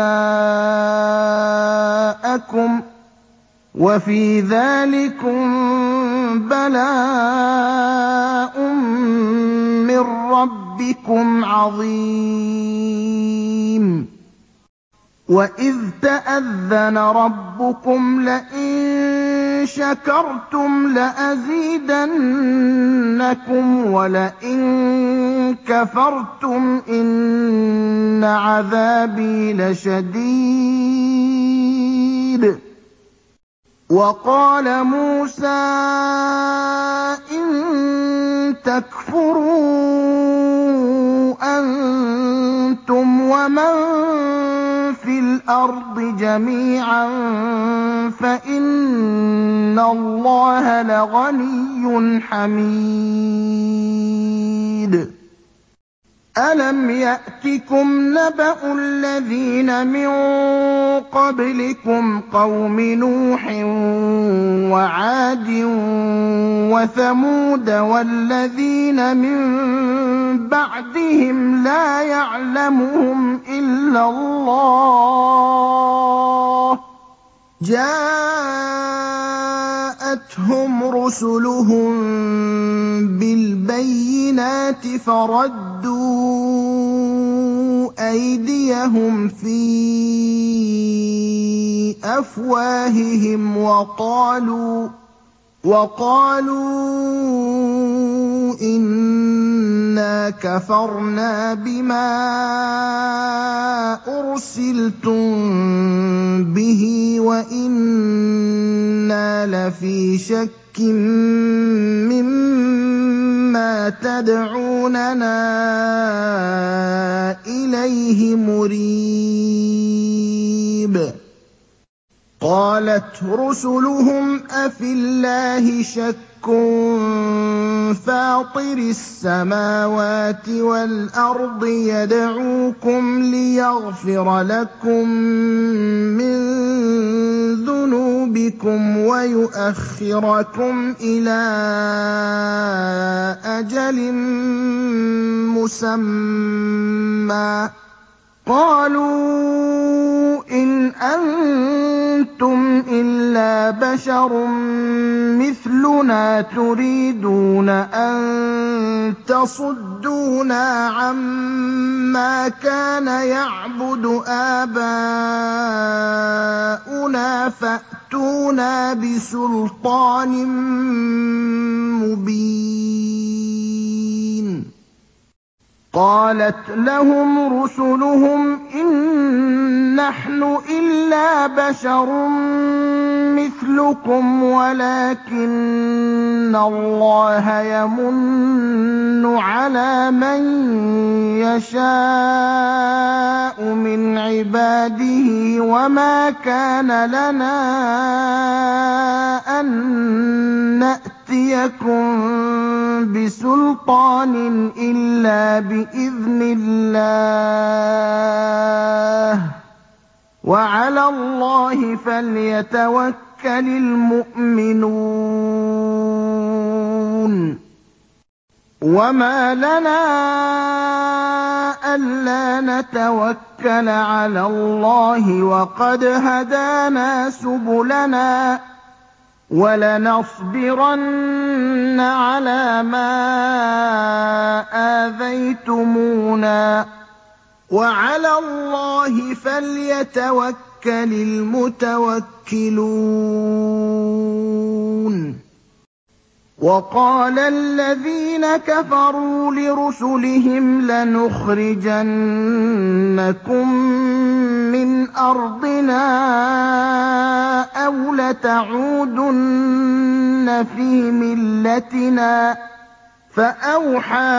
نِسَاءَكُمْ ۚ وَفِي ذَٰلِكُم بَلَاءٌ مِّن رَّبِّكُمْ عَظِيمٌ وَإِذْ تَأَذَّنَ رَبُّكُمْ لَئِن شَكَرْتُمْ لَأَزِيدَنَّكُمْ وَلَئِن كَفَرْتُمْ إِنَّ عَذَابِي لَشَدِيدٌ وَقَالَ مُوسَىٰ إِن تَكْفُرُوا أَنتُمْ وَمَن فِي الْأَرْضِ جَمِيعًا فَإِنَّ اللَّهَ لَغَنِيٌّ حَمِيدٌ أَلَمْ يَأْتِكُمْ نَبَأُ الَّذِينَ مِن قَبْلِكُمْ قَوْمِ نُوحٍ وَعَادٍ وَثَمُودَ وَالَّذِينَ مِن بَعْدِهِمْ لَا يَعْلَمُهُمْ إِلَّا اللَّهُ ۚ جَاءَتْهُمْ رُسُلُهُم بِالْبَيِّنَاتِ فَرَدُّوا أَيْدِيَهُمْ فِي أَفْوَاهِهِمْ وَقَالُوا وَقَالُوا إِنَّا كَفَرْنَا بِمَا أُرْسِلْتُم بِهِ وَإِنَّا لَفِي شَكٍّ مِّمَّا تَدْعُونَنَا إِلَيْهِ مُرِيبٍ قَالَتْ رُسُلُهُمْ أَفِي اللَّهِ شَكٌّ فَاطِرِ السَّمَاوَاتِ وَالْأَرْضِ يَدْعُوكُمْ لِيَغْفِرَ لَكُم مِّن ذُنُوبِكُمْ وَيُؤَخِّرَكُمْ إِلَىٰ أَجَلٍ مُّسَمًّى ۚ قَالُوا إِنْ أَنتُمْ إِلَّا بَشَرٌ مِّثْلُنَا تُرِيدُونَ أَن تَصُدُّونَا عَمَّا كَانَ يَعْبُدُ آبَاؤُنَا فَأْتُونَا بِسُلْطَانٍ مُّبِينٍ قَالَتْ لَهُمْ رُسُلُهُمْ إِن نَّحْنُ إِلَّا بَشَرٌ مِّثْلُكُمْ وَلَٰكِنَّ اللَّهَ يَمُنُّ عَلَىٰ مَن يَشَاءُ مِنْ عِبَادِهِ وَمَا كَانَ لَنَا أَن نَّأْتِيَكُم بِسُلْطَانٍ إِلَّا بِإِذْنِ اللَّهِ ۚ وَعَلَى اللَّهِ فَلْيَتَوَكَّلِ الْمُؤْمِنُونَ وَمَا لَنَا أَلَّا نَتَوَكَّلَ عَلَى اللَّهِ وَقَدْ هَدَانَا سُبُلَنَا ۚ وَلَنَصْبِرَنَّ عَلَىٰ مَا آذَيْتُمُونَا ۚ وَعَلَى اللَّهِ فَلْيَتَوَكَّلِ الْمُتَوَكِّلُونَ وَقَالَ الَّذِينَ كَفَرُوا لِرُسُلِهِمْ لَنُخْرِجَنَّكُم مِّنْ أَرْضِنَا أَوْ لَتَعُودُنَّ فِي مِلَّتِنَا ۖ فَأَوْحَىٰ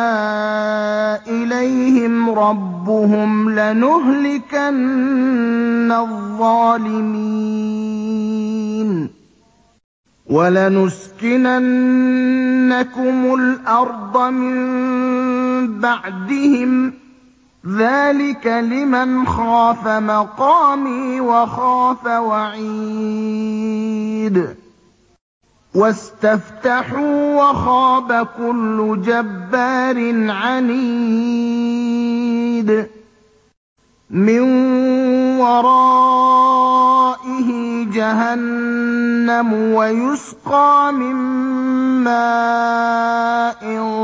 إِلَيْهِمْ رَبُّهُمْ لَنُهْلِكَنَّ الظَّالِمِينَ وَلَنُسْكِنَنَّكُمُ الْأَرْضَ مِن بَعْدِهِمْ ۚ ذَٰلِكَ لِمَنْ خَافَ مَقَامِي وَخَافَ وَعِيدِ وَاسْتَفْتَحُوا وَخَابَ كُلُّ جَبَّارٍ عَنِيدٍ مِّن وَرَائِهِ جَهَنَّمُ وَيُسْقَىٰ مِن مَّاءٍ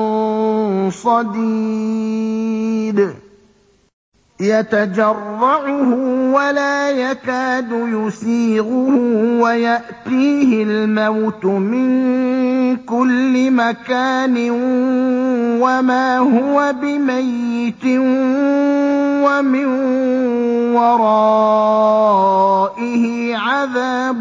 صَدِيدٍ يَتَجَرَّعُهُ وَلَا يَكَادُ يُسِيغُهُ وَيَأْتِيهِ الْمَوْتُ مِن كُلِّ مَكَانٍ وَمَا هُوَ بِمَيِّتٍ وَمِن وَرَائِهِ عَذَابٌ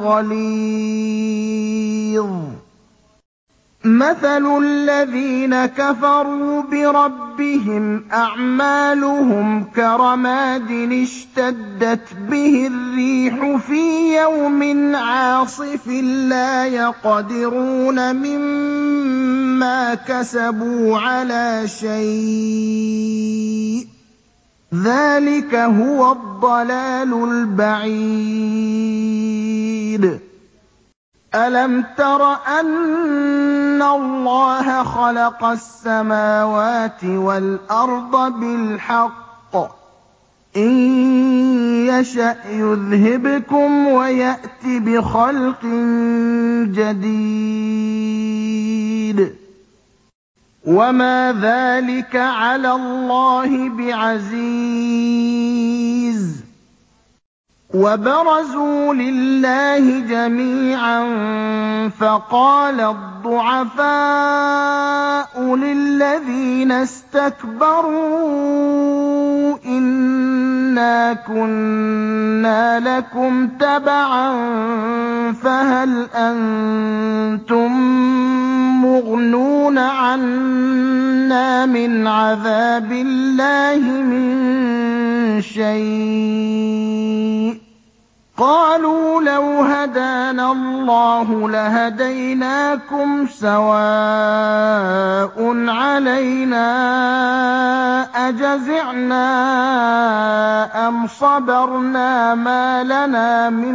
غَلِيظٌ مَثَلُ الَّذِينَ كَفَرُوا بِرَبِّهِمْ أَعْمَالُهُمْ كَرَمَادٍ اشْتَدَّتْ بِهِ الرِّيحُ فِي يَوْمٍ عَاصِفٍ لَّا يَقْدِرُونَ مِمَّا كَسَبُوا عَلَىٰ شَيْءٍ ۚ ذَٰلِكَ هُوَ الضَّلَالُ الْبَعِيدُ أَلَمْ تَرَ أَنَّ اللَّهَ خَلَقَ السَّمَاوَاتِ وَالْأَرْضَ بِالْحَقِّ ۚ إِن يَشَأْ يُذْهِبْكُمْ وَيَأْتِ بِخَلْقٍ جَدِيدٍ وَمَا ذَٰلِكَ عَلَى اللَّهِ بِعَزِيزٍ وَبَرَزُوا لِلَّهِ جَمِيعًا فَقَالَ الضُّعَفَاءُ لِلَّذِينَ اسْتَكْبَرُوا إِنَّا كُنَّا لَكُمْ تَبَعًا فَهَلْ أَنتُم مُّغْنُونَ عَنَّا مِنْ عَذَابِ اللَّهِ مِن شَيْءٍ ۚ قَالُوا لَوْ هَدَانَا اللَّهُ لَهَدَيْنَاكُمْ سَوَاءٌ عَلَيْنَا أَجَزِعْنَا أَمْ صَبَرْنَا مَا لَنَا مِن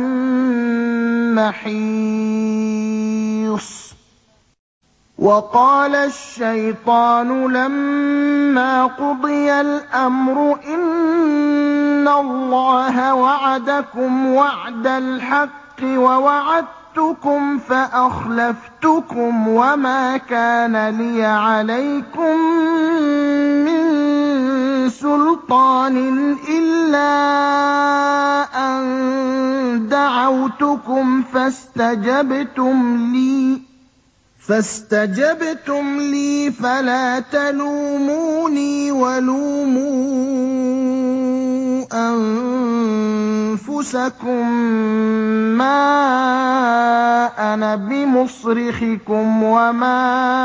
مَّحِيصٍ وَقَالَ الشَّيْطَانُ لَمَّا قُضِيَ الْأَمْرُ إِنَّ اللَّهَ وَعَدَكُمْ وَعْدَ الْحَقِّ وَوَعَدتُّكُمْ فَأَخْلَفْتُكُمْ وَمَا كَانَ لِيَ عَلَيْكُم مِّن سُلْطَانٍ إِلَّا أَن دَعَوْتُكُمْ فَاسْتَجَبْتُمْ لِي فَاسْتَجَبْتُمْ لِي فَلَا تَلُومُونِي وَلُومُوا أَنفُسَكُم مَّا أَنَا بِمُصْرِخِكُمْ وَمَا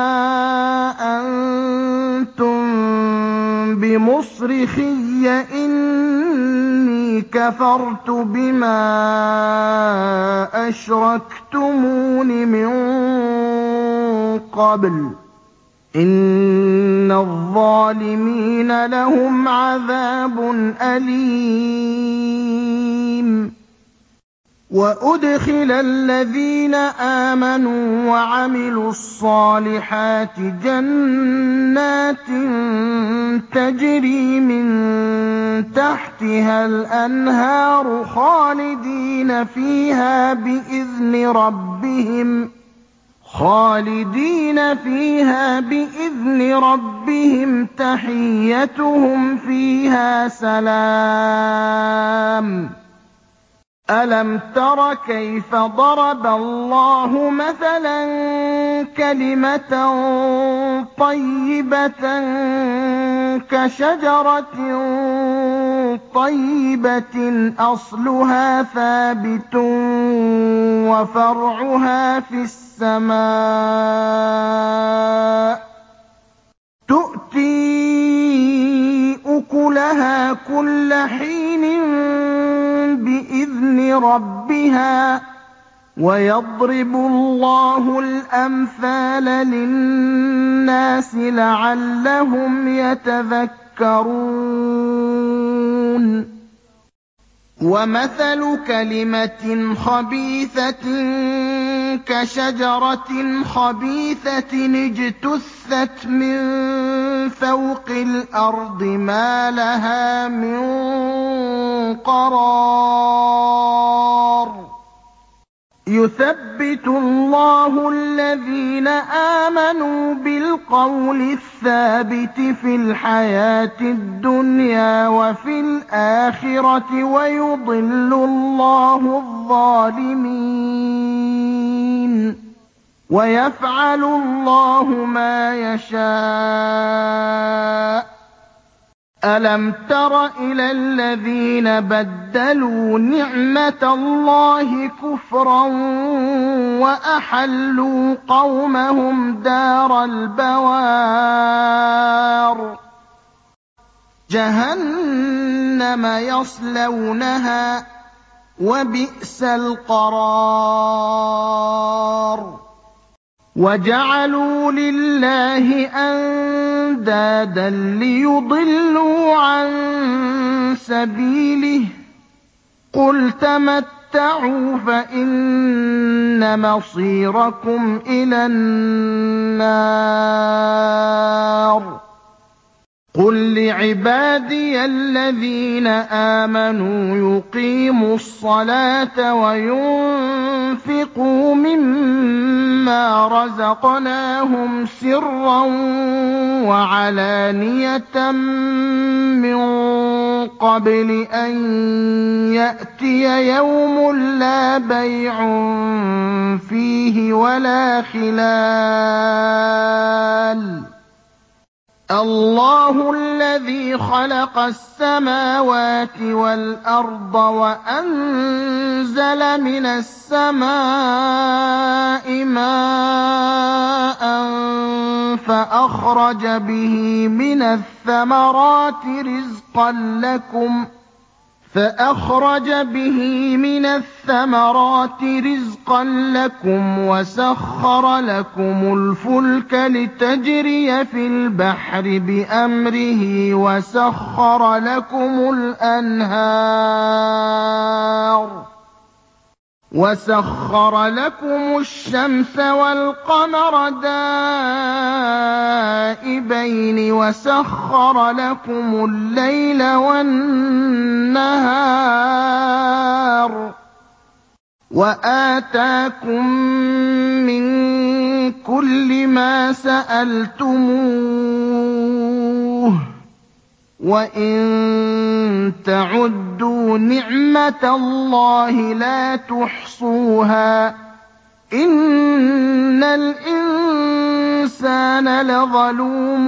أَنتُم بِمُصْرِخِيَّ ۖ إِنِّي كَفَرْتُ بِمَا أَشْرَكْتُمُونِ مِن قَبْلُ ۗ إِنَّ الظَّالِمِينَ لَهُمْ عَذَابٌ أَلِيمٌ وَأُدْخِلَ الَّذِينَ آمَنُوا وَعَمِلُوا الصَّالِحَاتِ جَنَّاتٍ تَجْرِي مِن تَحْتِهَا الْأَنْهَارُ خَالِدِينَ فِيهَا بِإِذْنِ رَبِّهِمْ خَالِدِينَ فِيهَا بِإِذْنِ رَبِّهِمْ تَحِيَّتُهُمْ فِيهَا سَلَامٌ أَلَمْ تَرَ كَيْفَ ضَرَبَ اللَّهُ مَثَلًا كَلِمَةً طَيِّبَةً كَشَجَرَةٍ طَيِّبَةٍ أَصْلُهَا ثَابِتٌ وَفَرْعُهَا فِي السَّمَاءِ تُؤْتِي أُكُلَهَا كُلَّ حِينٍ بِإِذْنِ رَبِّهَا ۗ وَيَضْرِبُ اللَّهُ الْأَمْثَالَ لِلنَّاسِ لَعَلَّهُمْ يَتَذَكَّرُونَ وَمَثَلُ كَلِمَةٍ خَبِيثَةٍ كَشَجَرَةٍ خَبِيثَةٍ اجْتُثَّتْ مِن فَوْقِ الْأَرْضِ مَا لَهَا مِن قَرَارٍ يُثَبِّتُ اللَّهُ الَّذِينَ آمَنُوا بِالْقَوْلِ الثَّابِتِ فِي الْحَيَاةِ الدُّنْيَا وَفِي الْآخِرَةِ وَيُضِلُّ اللَّهُ الظَّالِمِينَ وَيَفْعَلُ اللَّهُ مَا يَشَاءُ أَلَمْ تَرَ إِلَى الَّذِينَ بَدَّلُوا نِعْمَتَ اللَّهِ كُفْرًا وَأَحَلُّوا قَوْمَهُمْ دَارَ الْبَوَارِ جَهَنَّمَ يَصْلَوْنَهَا ۖ وَبِئْسَ الْقَرَارُ وَجَعَلُوا لِلَّهِ أَندَادًا لِّيُضِلُّوا عَن سَبِيلِهِ ۗ قُلْ تَمَتَّعُوا فَإِنَّ مَصِيرَكُمْ إِلَى النَّارِ قُل لِّعِبَادِيَ الَّذِينَ آمَنُوا يُقِيمُوا الصَّلَاةَ وَيُنفِقُوا أَنفِقُوا مِمَّا رَزَقْنَاهُمْ سِرًّا وَعَلَانِيَةً مِّن قَبْلِ أَن يَأْتِيَ يَوْمٌ لَّا بَيْعٌ فِيهِ وَلَا خِلَالٌ اللَّهُ الَّذِي خَلَقَ السَّمَاوَاتِ وَالْأَرْضَ وَأَنزَلَ مِنَ السَّمَاءِ مَاءً فَأَخْرَجَ بِهِ مِنَ الثَّمَرَاتِ رِزْقًا لَّكُمْ فأخرج به من الثمرات رزقا لكم وسخر لكم الفلك لتجري في البحر بأمره وسخر لكم الأنهار وَسَخَّرَ لَكُمُ الشَّمْسَ وَالْقَمَرَ دَائِبَيْنِ وَسَخَّرَ لَكُمُ اللَّيْلَ وَالنَّهَارَ وَآتَاكُم مِّن كُلِّ مَا سَأَلْتُمُوهُ ۚ وَإِن تَعُدُّوا نِعْمَةَ اللَّهِ لَا تُحْصُوهَا ۗ إِنَّ الْإِنسَانَ لَظَلُومٌ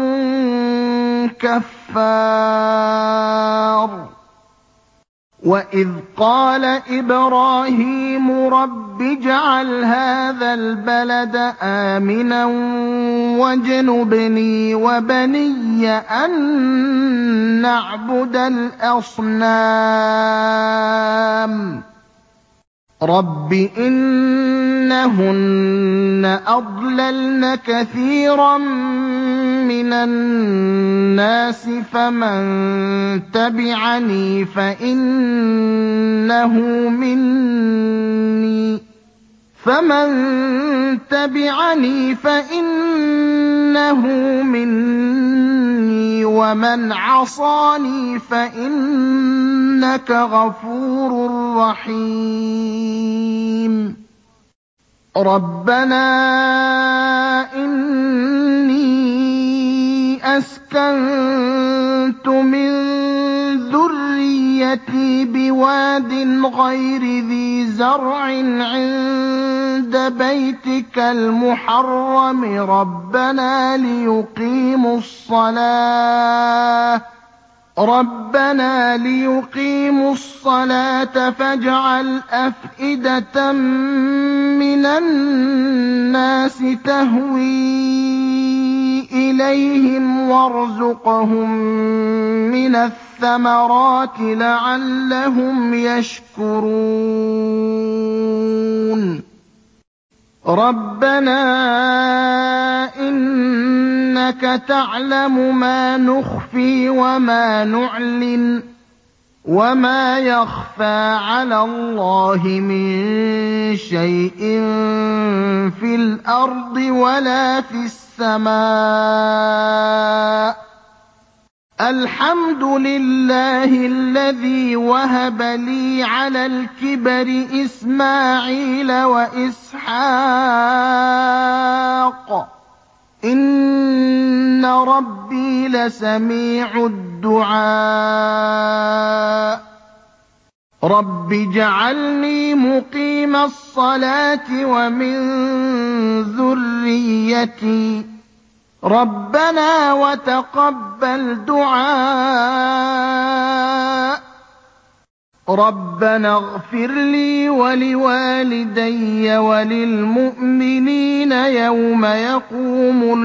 كَفَّارٌ وَإِذْ قَالَ إِبْرَاهِيمُ رَبِّ اجْعَلْ هَٰذَا الْبَلَدَ آمِنًا وَاجْنُبْنِي وَبَنِيَّ أَن نَّعْبُدَ الْأَصْنَامَ رَبِّ إِنَّهُنَّ أَضْلَلْنَ كَثِيرًا مِّنَ النَّاسِ فَمَن تَبِعَنِي فَإِنَّهُ مِنِّي فَمَن تَبِعَنِي فَإِنَّهُ مِنِّي وَمَنْ عَصَانِي فَإِنَّكَ غَفُورٌ رَّحِيمٌ رَبَّنَا إِنِّي أَسْكَنتُ مِن ذُرِّيَّتِي بِوَادٍ غَيْرِ ذِي زَرْعٍ عِندَ بَيْتِكَ الْمُحَرَّمِ رَبَّنَا لِيُقِيمُوا الصَّلَاةَ رَبَّنَا لِيُقِيمُوا الصَّلَاةَ فَاجْعَلْ أَفْئِدَةً مِّنَ النَّاسِ تَهْوِي إِلَيْهِمْ وَارْزُقْهُم مِّنَ الثَّمَرَاتِ لَعَلَّهُمْ يَشْكُرُونَ رَبَّنَا إِنَّكَ تَعْلَمُ مَا نُخْفِي وَمَا نُعْلِنُ وَمَا يَخْفَىٰ عَلَى اللَّهِ مِن شَيْءٍ فِي الْأَرْضِ وَلَا فِي السَّمَاءِ ۚ الْحَمْدُ لِلَّهِ الَّذِي وَهَبَ لِي عَلَى الْكِبَرِ إِسْمَاعِيلَ وَإِسْحَاقَ ۚ إِنَّ رَبِّي لَسَمِيعُ الدُّعَاءِ رَبِّ اجْعَلْنِي مُقِيمَ الصَّلَاةِ وَمِن ذُرِّيَّتِي ۚ رَبَّنَا وَتَقَبَّلْ دُعَاءِ رَبَّنَا اغْفِرْ لِي وَلِوَالِدَيَّ وَلِلْمُؤْمِنِينَ يَوْمَ يَقُومُ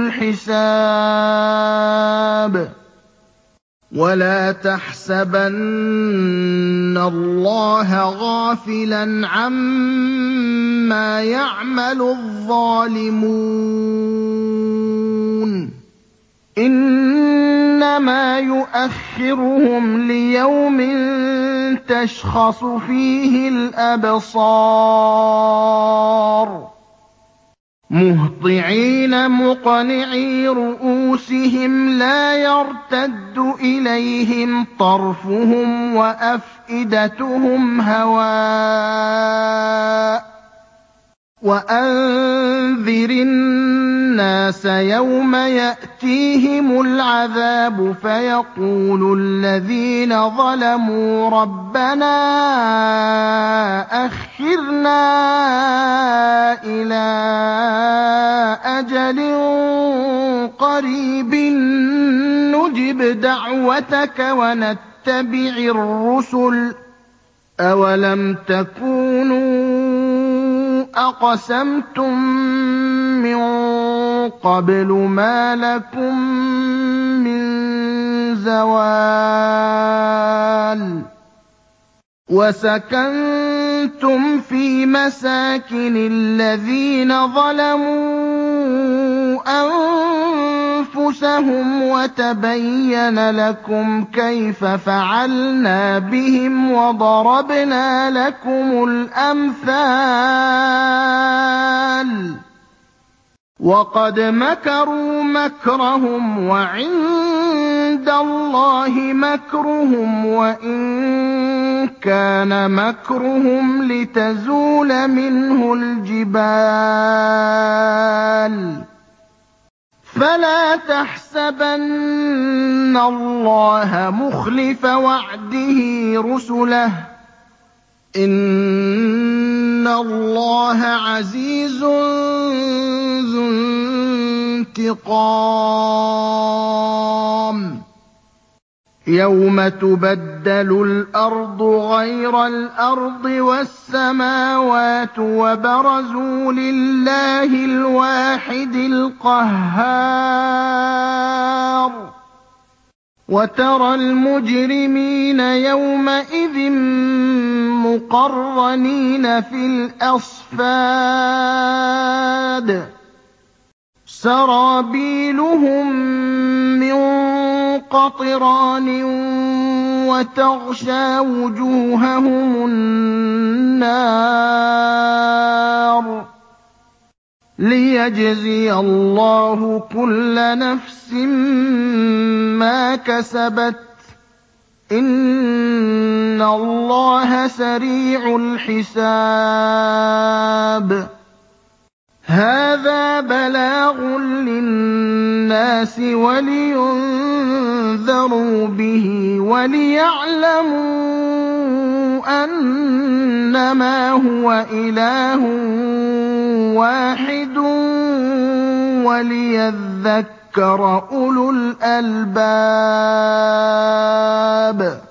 الْحِسَابُ وَلَا تَحْسَبَنَّ اللَّهَ غَافِلًا عَمَّا يَعْمَلُ الظَّالِمُونَ ۚ إِنَّمَا يُؤَخِّرُهُمْ لِيَوْمٍ تَشْخَصُ فِيهِ الْأَبْصَارُ مُهْطِعِينَ مُقْنِعِي رُءُوسِهِمْ لَا يَرْتَدُّ إِلَيْهِمْ طَرْفُهُمْ وَأَفْئِدَتُهُمْ هَوَاءٌ وَأَنذِرِ النَّاسَ يَوْمَ يَأْتِيهِمُ الْعَذَابُ فَيَقُولُ الَّذِينَ ظَلَمُوا رَبَّنَا أَخِّرْنَا إِلَىٰ أَجَلٍ قَرِيبٍ نُّجِبْ دَعْوَتَكَ وَنَتَّبِعِ الرُّسُلَ ۗ أَوَلَمْ تَكُونُوا أَقْسَمْتُم مِّن قَبْلُ مَا لَكُم مِّن زَوَالٍ وَسَكَنتُمْ فِي مَسَاكِنِ الَّذِينَ ظَلَمُوا أَنفُسَهُمْ وَتَبَيَّنَ لَكُمْ كَيْفَ فَعَلْنَا بِهِمْ وَضَرَبْنَا لَكُمُ الْأَمْثَالَ ۚ وَقَدْ مَكَرُوا مَكْرَهُمْ وَعِندَ اللَّهِ مَكْرُهُمْ وَإِن كَانَ مَكْرُهُمْ لِتَزُولَ مِنْهُ الْجِبَالُ فَلَا تَحْسَبَنَّ اللَّهَ مُخْلِفَ وَعْدِهِ رُسُلَهُ ۗ إِنَّ اللَّهَ عَزِيزٌ ذُو انتِقَامٍ يَوْمَ تُبَدَّلُ الْأَرْضُ غَيْرَ الْأَرْضِ وَالسَّمَاوَاتُ وَبَرَزُوا لِلَّهِ الْوَاحِدِ الْقَهَّارِ وَتَرَى الْمُجْرِمِينَ يَوْمَئِذٍ مُّقَرَّنِينَ فِي الْأَصْفَادِ سَرَابِيلُهُم مِّن قَطِرَانٍ وَتَغْشَىٰ وُجُوهَهُمُ النَّارُ لِيَجْزِيَ اللَّهُ كُلَّ نَفْسٍ مَّا كَسَبَتْ ۚ إِنَّ اللَّهَ سَرِيعُ الْحِسَابِ هَٰذَا بَلَاغٌ لِّلنَّاسِ وَلِيُنذَرُوا بِهِ وَلِيَعْلَمُوا أَنَّمَا هُوَ إِلَٰهٌ وَاحِدٌ وَلِيَذَّكَّرَ أُولُو الْأَلْبَابِ